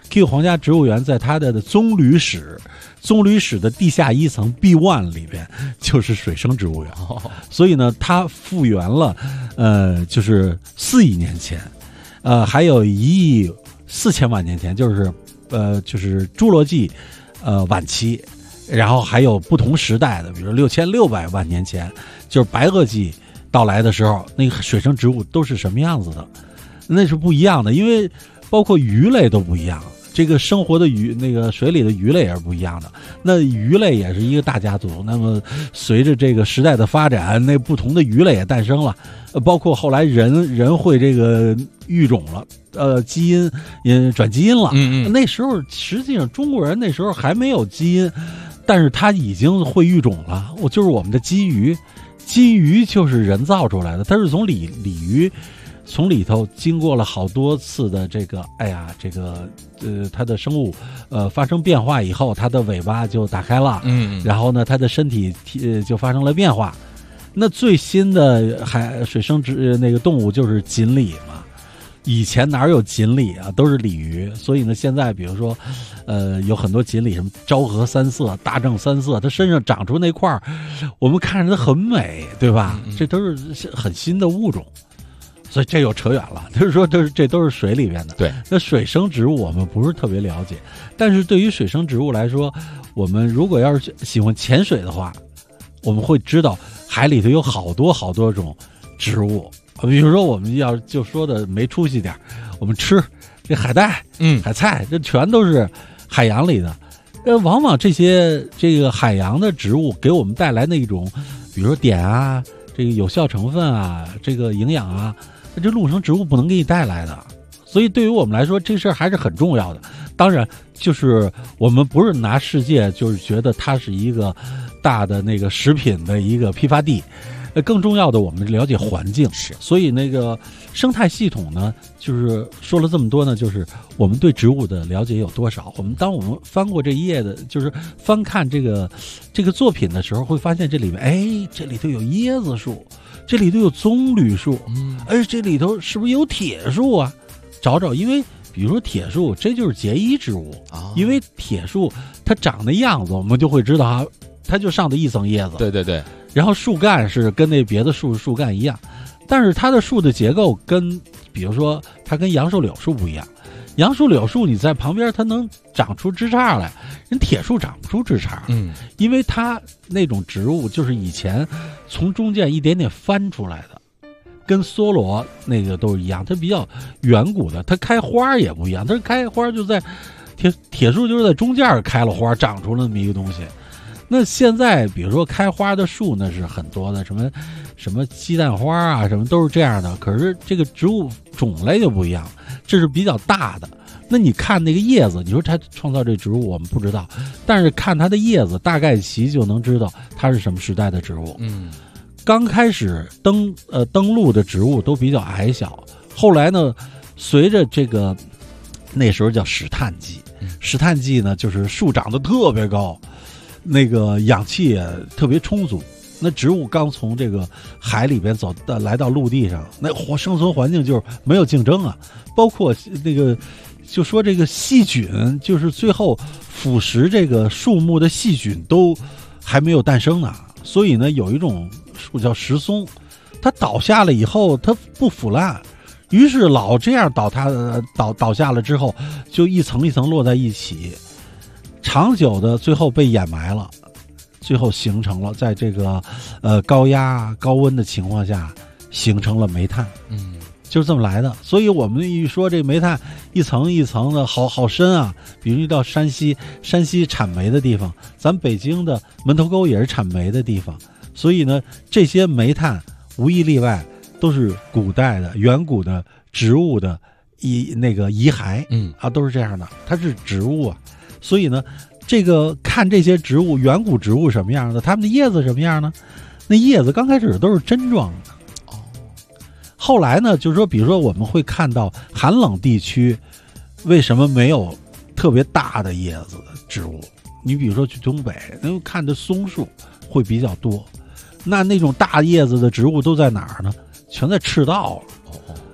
，Q 皇家植物园在它的棕榈室的地下1层 B1 里边就是水生植物园，所以呢，它复原了，就是4亿年前，还有1亿4千万年前，就是侏罗纪，晚期，然后还有不同时代的，比如6600万年前，就是白垩纪到来的时候，那个水生植物都是什么样子的，那是不一样的，因为包括鱼类都不一样。这个生活的鱼，那个水里的鱼类也是不一样的。那鱼类也是一个大家族。那么随着这个时代的发展，那不同的鱼类也诞生了。包括后来人会这个育种了，基因也转基因了。那时候实际上中国人那时候还没有基因，但是他已经会育种了。就是我们的鲫鱼，鲫鱼就是人造出来的，它是从鲤鱼。从里头经过了好多次的这个，它的生物发生变化以后，它的尾巴就打开了，然后呢，它的身体就发生了变化。那最新的水生那个动物就是锦鲤嘛，以前哪有锦鲤啊，都是鲤鱼。所以呢，现在比如说，有很多锦鲤，什么昭和3色、大正3色，它身上长出那块儿，我们看着它很美，对吧？这都是很新的物种。所以这又扯远了，就是说这都是水里边的。 对， 那水生植物我们不是特别了解，但是对于水生植物来说，我们如果要是喜欢潜水的话，我们会知道海里头有好多种植物。比如说我们要就说的没出息点，我们吃这海带、海菜，这全都是海洋里的。往往这个海洋的植物给我们带来那种，比如说碘啊，这个有效成分啊，这个营养啊。这陆生植物不能给你带来的，所以对于我们来说，这事儿还是很重要的。当然，就是我们不是拿世界，就是觉得它是一个大的那个食品的一个批发地。更重要的，我们了解环境。 是， 所以那个生态系统呢，就是说了这么多呢，就是我们对植物的了解有多少。当我们翻过这一页的，就是翻看这个作品的时候，会发现这里面，这里头有椰子树。这里头有棕榈树，这里头是不是有铁树啊？找，因为比如说铁树，这就是结衣植物因为铁树它长的样子，我们就会知道它就上的一层叶子。 对。 然后树干是跟那别的树干一样，但是它的树的结构比如说它跟杨树柳树不一样。杨树柳树你在旁边它能长出枝杈来，人铁树长不出枝杈。因为它那种植物就是以前从中间一点点翻出来的，跟梭罗那个都是一样，它比较远古的。它开花也不一样，它开花就在铁树就是在中间开了花，长出了那么一个东西。那现在比如说开花的树那是很多的，什么鸡蛋花啊，什么都是这样的。可是这个植物种类就不一样，这是比较大的。那你看那个叶子，你说它创造这植物我们不知道，但是看它的叶子大概其就能知道它是什么时代的植物。刚开始登陆的植物都比较矮小，后来呢，随着这个那时候叫始碳纪，始碳纪呢就是树长得特别高，那个氧气也特别充足。那植物刚从这个海里边来到陆地上，那生存环境就是没有竞争啊。包括那个就说这个细菌，就是最后腐蚀这个树木的细菌都还没有诞生呢。所以呢，有一种树叫石松，它倒下了以后它不腐烂，于是老这样倒下了之后，就一层一层落在一起，长久的最后被掩埋了。最后形成了在这个高压高温的情况下形成了煤炭，就是这么来的。所以我们一说这煤炭一层一层的好深啊，比如一到山西产煤的地方，咱北京的门头沟也是产煤的地方，所以呢这些煤炭无一例外都是古代的远古的植物的遗骸，都是这样的，它是植物啊。所以呢这个看这些植物，远古植物什么样的，它们的叶子什么样呢？那叶子刚开始都是针状的，后来呢，就是说，比如说我们会看到寒冷地区为什么没有特别大的叶子的植物？你比如说去东北，那看的松树会比较多，那种大叶子的植物都在哪儿呢？全在赤道了。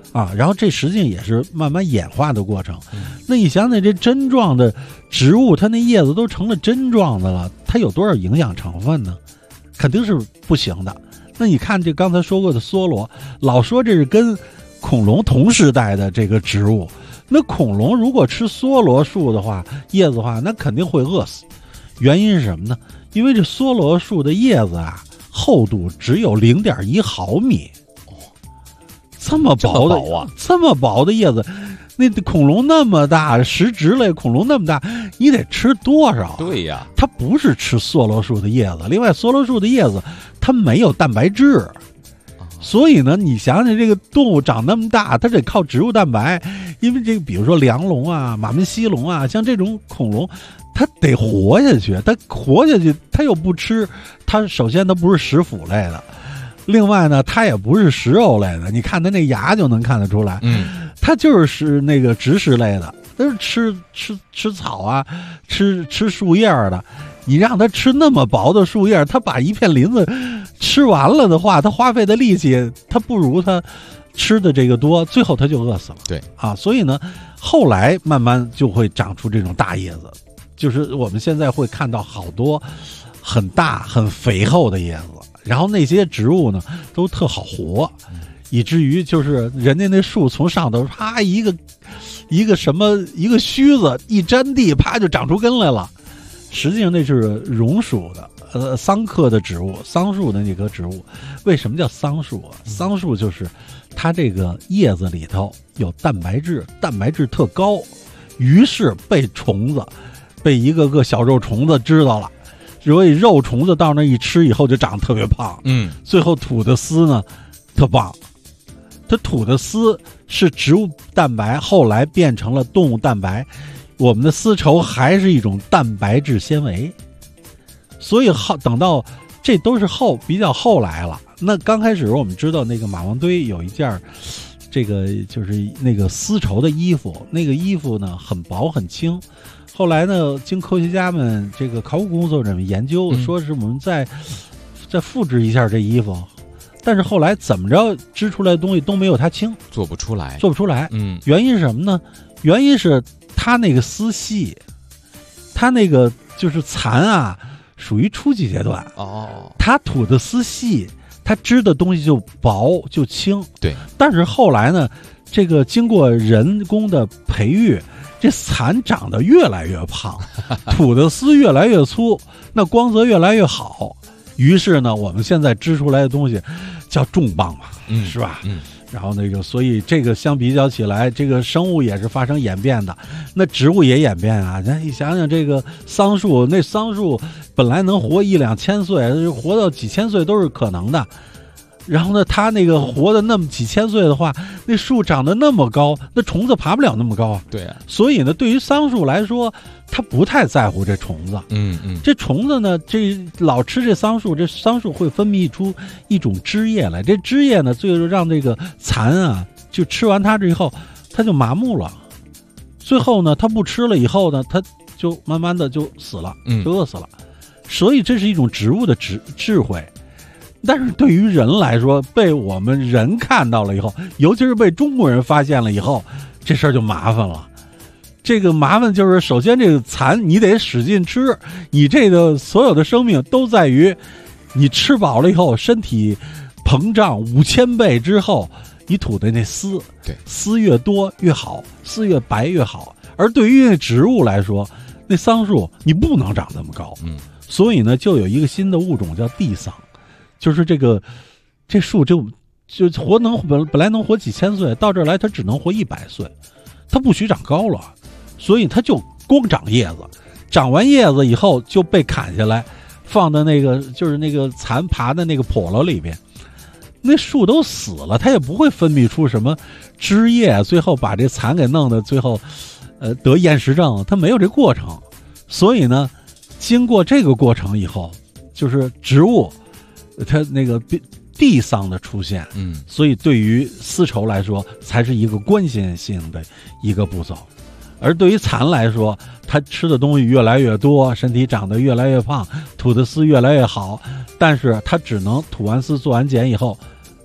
啊，然后这实际上也是慢慢演化的过程。那你想想，这针状的植物，它那叶子都成了针状的了，它有多少营养成分呢？肯定是不行的。那你看这刚才说过的梭罗，老说这是跟恐龙同时代的这个植物，那恐龙如果吃梭罗树的话，叶子的话，那肯定会饿死。原因是什么呢？因为这梭罗树的叶子啊，厚度只有0.1毫米。这么薄的这么薄的叶子，那恐龙那么大，食植类恐龙那么大，你得吃多少？ 对呀， 它不是吃梭罗树的叶子。另外，梭罗树的叶子它没有蛋白质，所以呢，你想想这个动物长那么大，它得靠植物蛋白。因为这个，比如说梁龙啊、马门溪龙啊，像这种恐龙，它得活下去，它活下去，它又不吃，它首先它不是食腐类的。另外呢，它也不是食肉类的，你看它那牙就能看得出来，它就是那个植食类的，它是吃草啊，吃树叶的。你让它吃那么薄的树叶，它把一片林子吃完了的话，它花费的力气，它不如它吃的这个多，最后它就饿死了。 对啊，所以呢，后来慢慢就会长出这种大叶子，就是我们现在会看到好多很大很肥厚的叶子。然后那些植物呢都特好活，以至于就是人家那树从上头啪一个什么一个须子一沾地，啪就长出根来了。实际上那是榕属的桑科的植物，桑树的那棵植物。为什么叫桑树啊？桑树就是它这个叶子里头有蛋白质，蛋白质特高，于是被一个个小肉虫子知道了。所以肉虫子到那一吃以后就长得特别胖，最后吐的丝呢特棒，它吐的丝是植物蛋白，后来变成了动物蛋白，我们的丝绸还是一种蛋白质纤维，所以等到这都是比较后来了。那刚开始我们知道那个马王堆有一件这个就是那个丝绸的衣服，那个衣服呢很薄很轻。后来呢，经科学家们这个考古工作者们研究，说是我们再复制一下这衣服，但是后来怎么着织出来的东西都没有它轻， 做不出来。 原因是什么呢？原因是它那个丝细，它那个就是蚕啊，属于初级阶段它吐的丝细，它织的东西就薄就轻。 对， 但是后来呢，这个经过人工的培育。这蚕长得越来越胖，吐的丝越来越粗，那光泽越来越好。于是呢，我们现在织出来的东西叫重磅嘛，是吧？然后所以这个相比较起来，这个生物也是发生演变的，那植物也演变啊。你想想这个桑树，那桑树本来能活1-2千岁，活到几千岁都是可能的。然后呢，它那个活的那么几千岁的话，那树长得那么高，那虫子爬不了那么高啊。 对啊， 所以呢，对于桑树来说，它不太在乎这虫子。这虫子呢，这老吃这桑树，这桑树会分泌出一种汁液来，这汁液呢，最后让这个蚕啊，就吃完它之后，它就麻木了。最后呢，它不吃了以后呢，它就慢慢的就死了，就饿死了。所以这是一种植物的智慧。但是对于人来说，被我们人看到了以后，尤其是被中国人发现了以后，这事儿就麻烦了。这个麻烦就是，首先这个蚕你得使劲吃，你这个所有的生命都在于你吃饱了以后，身体膨胀5000倍之后，你吐的那丝， 对， 丝越多越好，丝越白越好。而对于那植物来说，那桑树你不能长那么高，所以呢，就有一个新的物种叫地桑。就是这树就本来能活几千岁，到这儿来它只能活100岁，它不许长高了，所以它就光长叶子，长完叶子以后就被砍下来，放到那个就是那个蚕爬的那个笸箩里边，那树都死了，它也不会分泌出什么汁液，最后把这蚕给弄得最后得厌食症，它没有这过程。所以呢，经过这个过程以后，就是植物它那个地桑的出现，所以对于丝绸来说才是一个关键性的一个步骤。而对于蚕来说，它吃的东西越来越多，身体长得越来越胖，吐的丝越来越好，但是它只能吐完丝做完茧以后，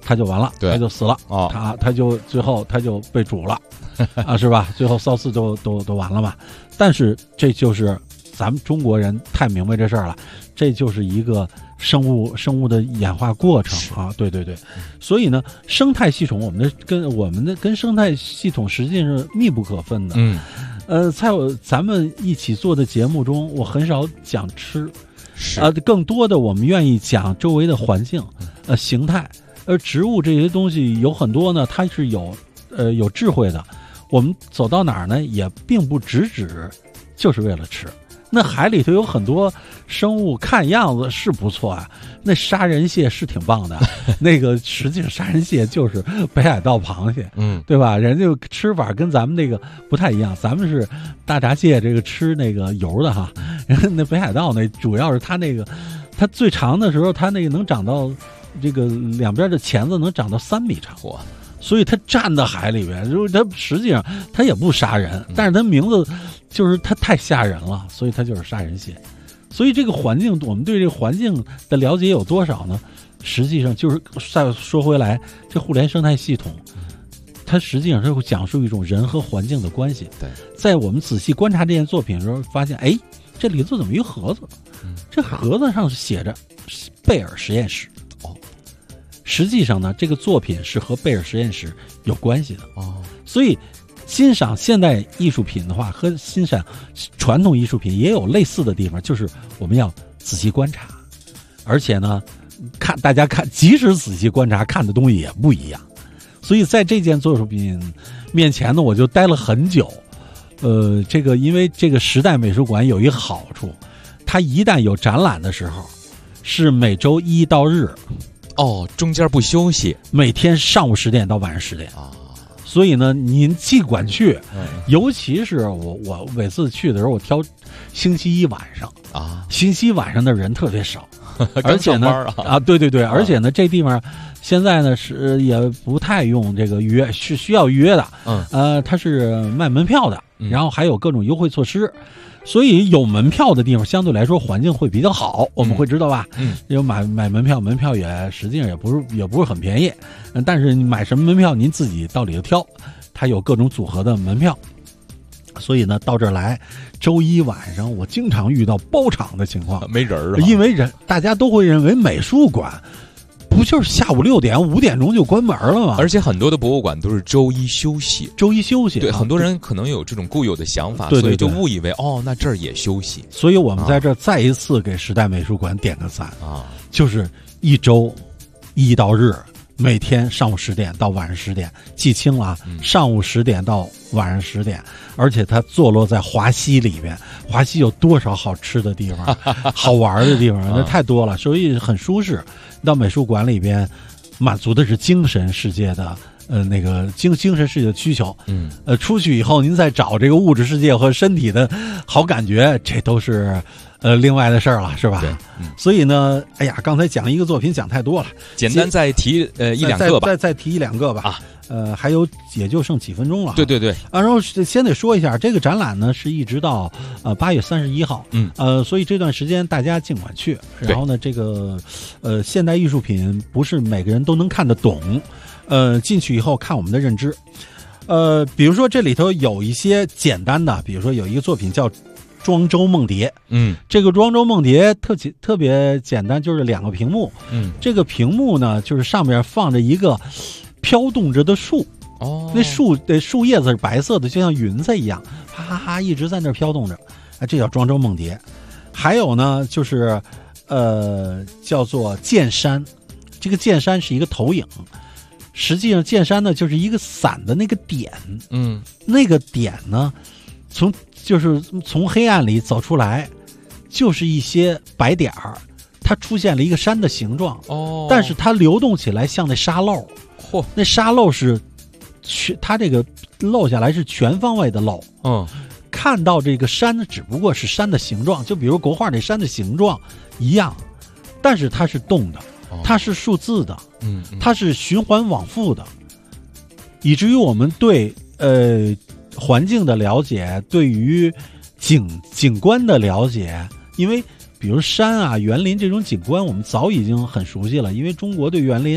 他就完了，他就死了他就最后他就被煮了啊，是吧？最后烧死都完了嘛。但是这就是咱们中国人太明白这事儿了，这就是一个生物的演化过程啊，对对对。所以呢，生态系统我们的跟生态系统实际上是密不可分的。在咱们一起做的节目中，我很少讲吃，更多的我们愿意讲周围的环境、形态。而植物这些东西有很多呢，它是有智慧的。我们走到哪儿呢，也并不只就是为了吃。那海里头有很多生物，看样子是不错啊。那杀人蟹是挺棒的，那个实际上杀人蟹就是北海道螃蟹，对吧？人家吃法跟咱们那个不太一样，咱们是大闸蟹这个吃那个油的哈，那北海道那主要是它那个，它最长的时候，它那个能长到这个两边的钳子能长到3米长。所以它站在海里边，就是它实际上它也不杀人，但是它名字就是它太吓人了，所以它就是杀人蟹。所以这个环境，我们对这个环境的了解有多少呢？实际上就是再说回来，这互联生态系统，它实际上是会讲述一种人和环境的关系。对，在我们仔细观察这件作品的时候，发现，哎，这里头怎么一个盒子？这盒子上写着贝尔实验室。实际上呢，这个作品是和贝尔实验室有关系的所以欣赏现代艺术品的话，和欣赏传统艺术品也有类似的地方，就是我们要仔细观察，而且呢，大家看，即使仔细观察，看的东西也不一样。所以在这件作品面前呢，我就待了很久。这个因为这个时代美术馆有一个好处，它一旦有展览的时候，是每周1到日。 中间不休息， 每天上午10点到晚上10点所以呢，您尽管去，尤其是我每次去的时候，我挑星期一晚上星期一晚上的人特别少，而且呢对对对，而且呢，这地方现在呢是也不太用这个预约，是需要预约的，它是卖门票的，然后还有各种优惠措施。所以有门票的地方相对来说环境会比较好，我们会知道吧？因为买门票也实际上也不是很便宜，但是你买什么门票您自己到里头挑，它有各种组合的门票。所以呢，到这儿来，周一晚上我经常遇到包场的情况， 没人啊， 因为大家都会认为美术馆不就是下午6点5点钟就关门了吗？ 而且很多的博物馆都是周一休息。对，很多人可能有这种固有的想法， 对对对， 所以就误以为那这儿也休息。 所以我们在这儿再一次给时代美术馆点个赞就是一周1到日，每天上午10点到晚上10点，记清了上午10点到晚上10点，而且它坐落在华西里边。华西有多少好吃的地方好玩的地方，那太多了，所以很舒适。到美术馆里边，满足的是精神世界的那个精神世界的需求。出去以后您再找这个物质世界和身体的好感觉，这都是另外的事儿了，是吧？所以呢，哎呀，刚才讲一个作品讲太多了， 简单再提1-2个吧， 再提1-2个吧。还有也就剩几分钟了。 对对对， 然后先得说一下，这个展览呢是一直到8月31号，所以这段时间大家尽管去。然后呢，这个现代艺术品不是每个人都能看得懂，进去以后看我们的认知。比如说这里头有一些简单的，比如说有一个作品叫庄周梦蝶，这个庄周梦蝶特别简单，就是2个屏幕，这个屏幕呢就是上面放着一个飘动着的树，那树叶子是白色的，就像云彩一样，哈哈哈一直在那飘动着，这叫庄周梦蝶。还有呢，就是叫做剑山，这个剑山是一个投影，实际上剑山呢就是一个伞的那个点，那个点呢就是从黑暗里走出来，就是一些白点儿，它出现了一个山的形状，但是它流动起来像那沙漏，那沙漏是它这个漏下来是全方位的漏，看到这个山只不过是山的形状，就比如国画那山的形状一样，但是它是动的，它是数字的，它是循环往复的，以至于我们对环境的了解，对于景观的了解，因为比如山啊、园林这种景观，我们早已经很熟悉了，因为中国对园林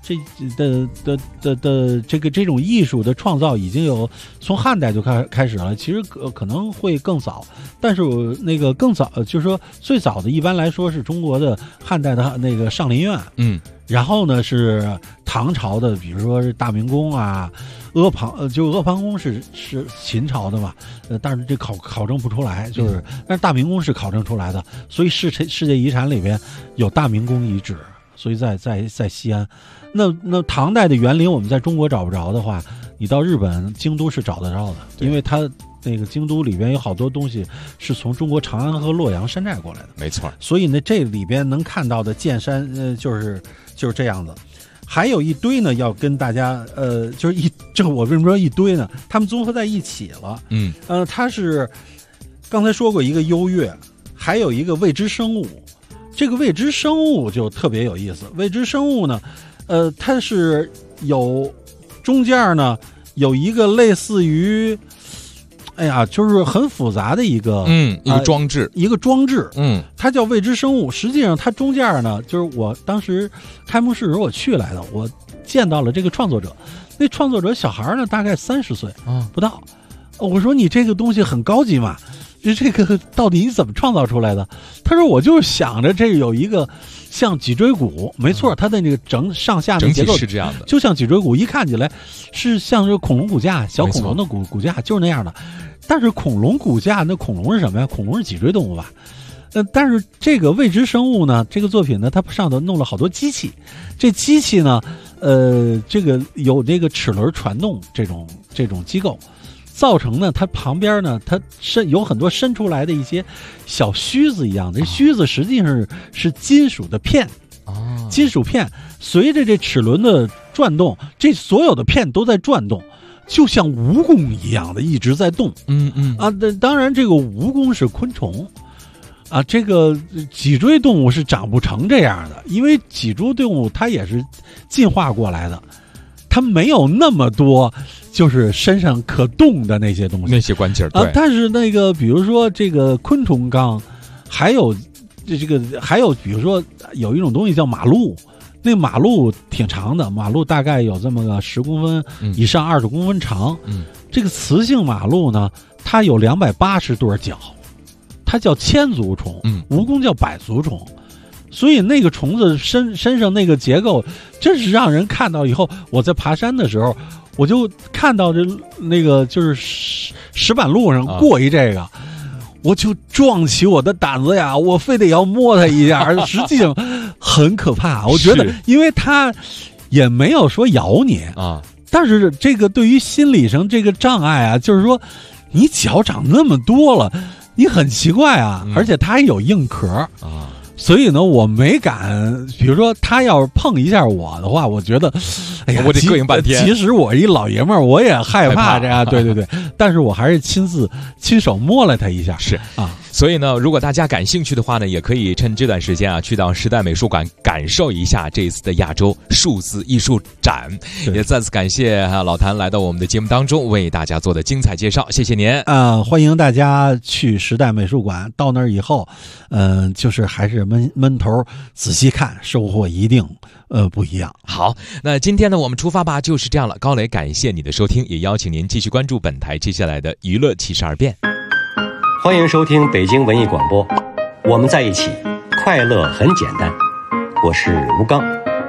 这种艺术的创造已经有从汉代就开始了，其实可能会更早，但是那个更早就是说最早的一般来说是中国的汉代的那个上林苑，然后呢是唐朝的，比如说是大明宫啊，阿房宫是秦朝的嘛，但是这考证不出来，就是但是大明宫是考证出来的，所以世界遗产里边有大明宫遗址，所以在西安。那唐代的园林我们在中国找不着的话，你到日本京都是找得着的，因为它那个京都里边有好多东西是从中国长安和洛阳山寨过来的， 没错。 所以呢，这里边能看到的剑山，就是这样子。还有一堆呢，要跟大家就是这个我为什么说一堆呢？他们综合在一起了。它是刚才说过一个优越，还有一个未知生物。这个未知生物就特别有意思。未知生物呢，它是有中间呢有一个类似于，就是很复杂的一个一个装置， 它叫未知生物。实际上它中间呢，就是我当时开幕式时候我去来的，我见到了这个创作者。那创作者小孩呢，大概30岁不到。我说你这个东西很高级嘛，这个到底你怎么创造出来的？他说我就是想着这有一个像脊椎骨，没错，它的那个上下的结构是这样的， 就像脊椎骨，一看起来是像这个恐龙骨架，小恐龙的骨架就是那样的。但是恐龙骨架，那恐龙是什么呀？恐龙是脊椎动物吧？但是这个未知生物呢，这个作品呢，它上头弄了好多机器，这机器呢，这个有这个齿轮传动这种机构。造成呢，它旁边呢，它有很多伸出来的一些小须子一样的，这须子实际上是金属的片，金属片随着这齿轮的转动，这所有的片都在转动，就像蜈蚣一样的一直在动。当然这个蜈蚣是昆虫啊，这个脊椎动物是长不成这样的，因为脊椎动物它也是进化过来的。它没有那么多，就是身上可动的那些东西， 那些关节对。 但是那个，比如说这个昆虫纲，还有比如说有一种东西叫马路，那马路挺长的，马路大概有这么个10公分以上，20公分长。这个雌性马路呢，它有280对脚，它叫千足虫，蜈蚣叫百足虫。所以那个虫子身上那个结构，真是让人看到以后，我在爬山的时候，我就看到那个就是石板路上过一这个，我就壮起我的胆子呀，我非得要摸它一下。实际上很可怕，我觉得，因为它也没有说咬你啊，但是这个对于心理上这个障碍啊，就是说你脚长那么多了，你很奇怪啊，而且它还有硬壳啊。所以呢，我没敢，比如说他要是碰一下我的话，我觉得，哎呀， 我得膈应半天。 其实我一老爷们儿，我也害怕这样，对，但是我还是亲手摸了他一下， 是啊。所以呢，如果大家感兴趣的话呢，也可以趁这段时间啊，去到时代美术馆感受一下这一次的亚洲数字艺术展。也再次感谢老谭来到我们的节目当中，为大家做的精彩介绍，谢谢您欢迎大家去时代美术馆，到那儿以后，就是还是闷头仔细看，收获一定不一样。 好，那今天呢，我们出发吧就是这样了。高磊，感谢你的收听，也邀请您继续关注本台接下来的娱乐72变。 欢迎收听北京文艺广播，我们在一起，快乐很简单。我是吴刚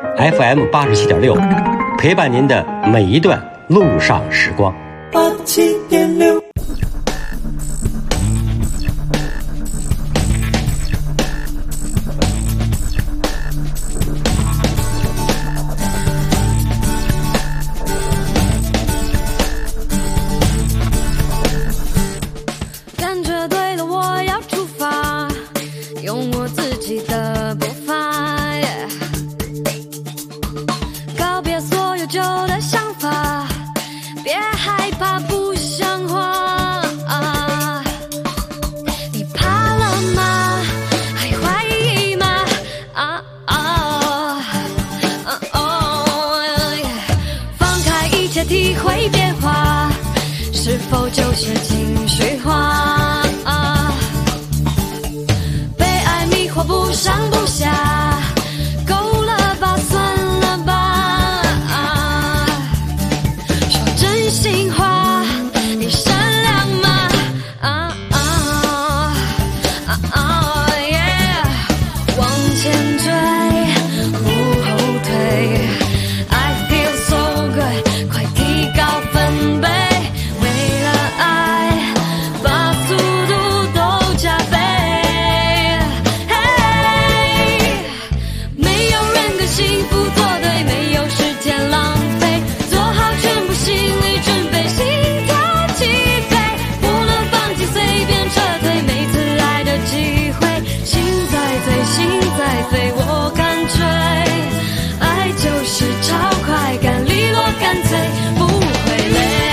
，FM 87.6，陪伴您的每一段路上时光。 87.6。体会变化，是否就是情绪化？被爱迷惑不上不下，够了吧，算了吧。 心话，你善良吗？往前追，不后退。I feel so good， 快提高分贝，为了爱，把速度都加倍。没有人跟幸福作对，没有时间浪费，做好全部心理准备，心跳起飞，不能放弃，随便撤退，每次爱的机会，心在飞，心在飞，我感觉爱就是超快感，利落干脆，不会累。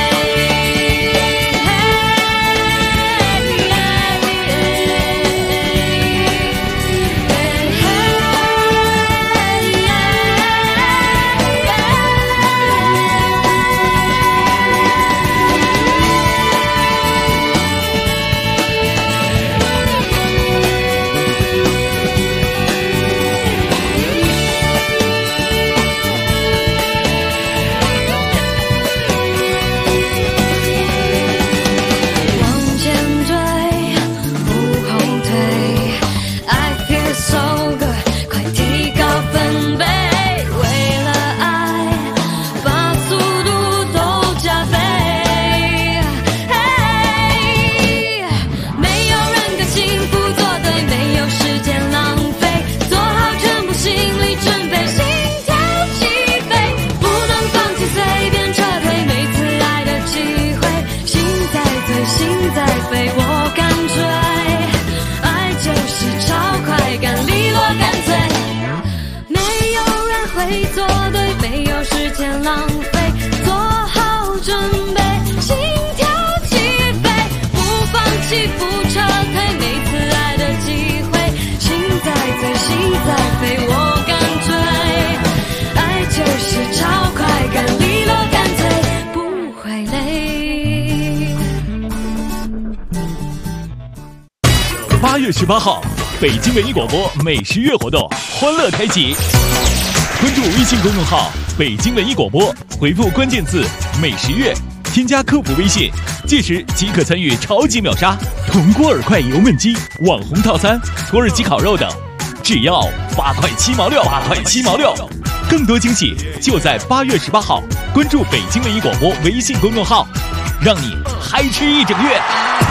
浪费，做好准备，心跳起飞，不放弃，不撤退，每次爱的机会，心在飞，心在飞，我感觉爱就是超快感，利落干脆，不会累。 8月18号，北京文艺广播美食月活动欢乐开启，关注微信公众号北京文艺广播，回复关键字美食月，添加客服微信，届时即可参与超级秒杀铜锅耳块油焖鸡、网红套餐、土耳其烤肉等，只要8块7毛6，8块7毛6。更多惊喜就在8月18号，关注北京文艺广播微信公众号，让你嗨吃一整月。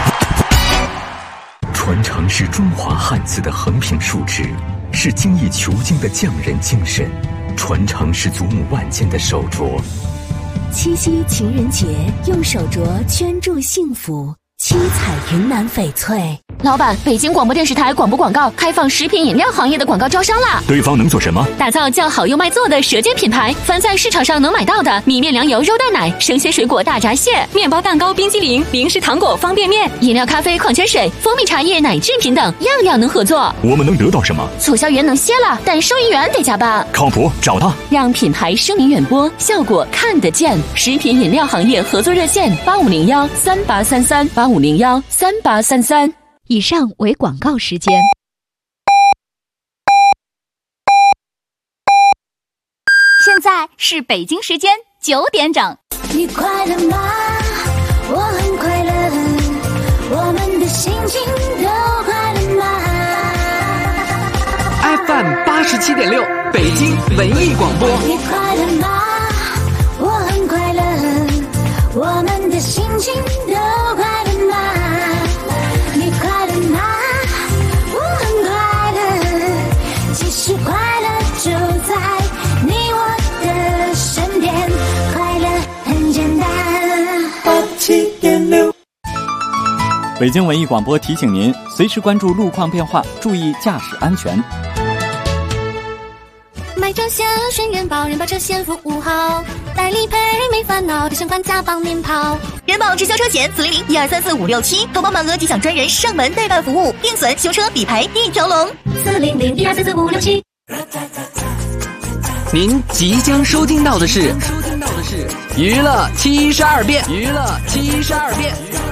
传承是中华汉字的横平竖直，是精益求精的匠人精神。传承是祖母万千的手镯。 七夕情人节，用手镯圈住幸福，七彩云南翡翠。 老板，北京广播电视台广播广告开放食品饮料行业的广告招商啦！ 对方能做什么？ 打造叫好又卖座的舌尖品牌，凡在市场上能买到的米面粮油肉蛋奶、生鲜水果大闸蟹、面包蛋糕冰激凌、零食糖果方便面、饮料咖啡矿泉水、蜂蜜茶叶奶制品等，样样能合作。 我们能得到什么？ 促销员能歇了，但收银员得加班。 靠谱，找他， 让品牌声名远播，效果看得见。食品饮料行业合作热线8501-3833，8501-3833。 以上为广告时间。 现在是北京时间9点整。 你快乐吗？我很快乐，我们的心情都快乐吗 ？FM 87.6，北京文艺广播。 你快乐吗？我很快乐，我们的心情都快乐吗？你快乐吗？我很快乐，其实快乐就在你我的身边，快乐很简单。87.6。 北京文艺广播提醒您，随时关注路况变化，注意驾驶安全。 买车险选人保，人保车险服务好，代理赔没烦恼，提前还价帮您跑。 人保直销车险400-1234567，投保满额即享专人上门代办服务，定损修车理赔一条龙。400-1234567。 您即将收听到的是娱乐72变，娱乐72变。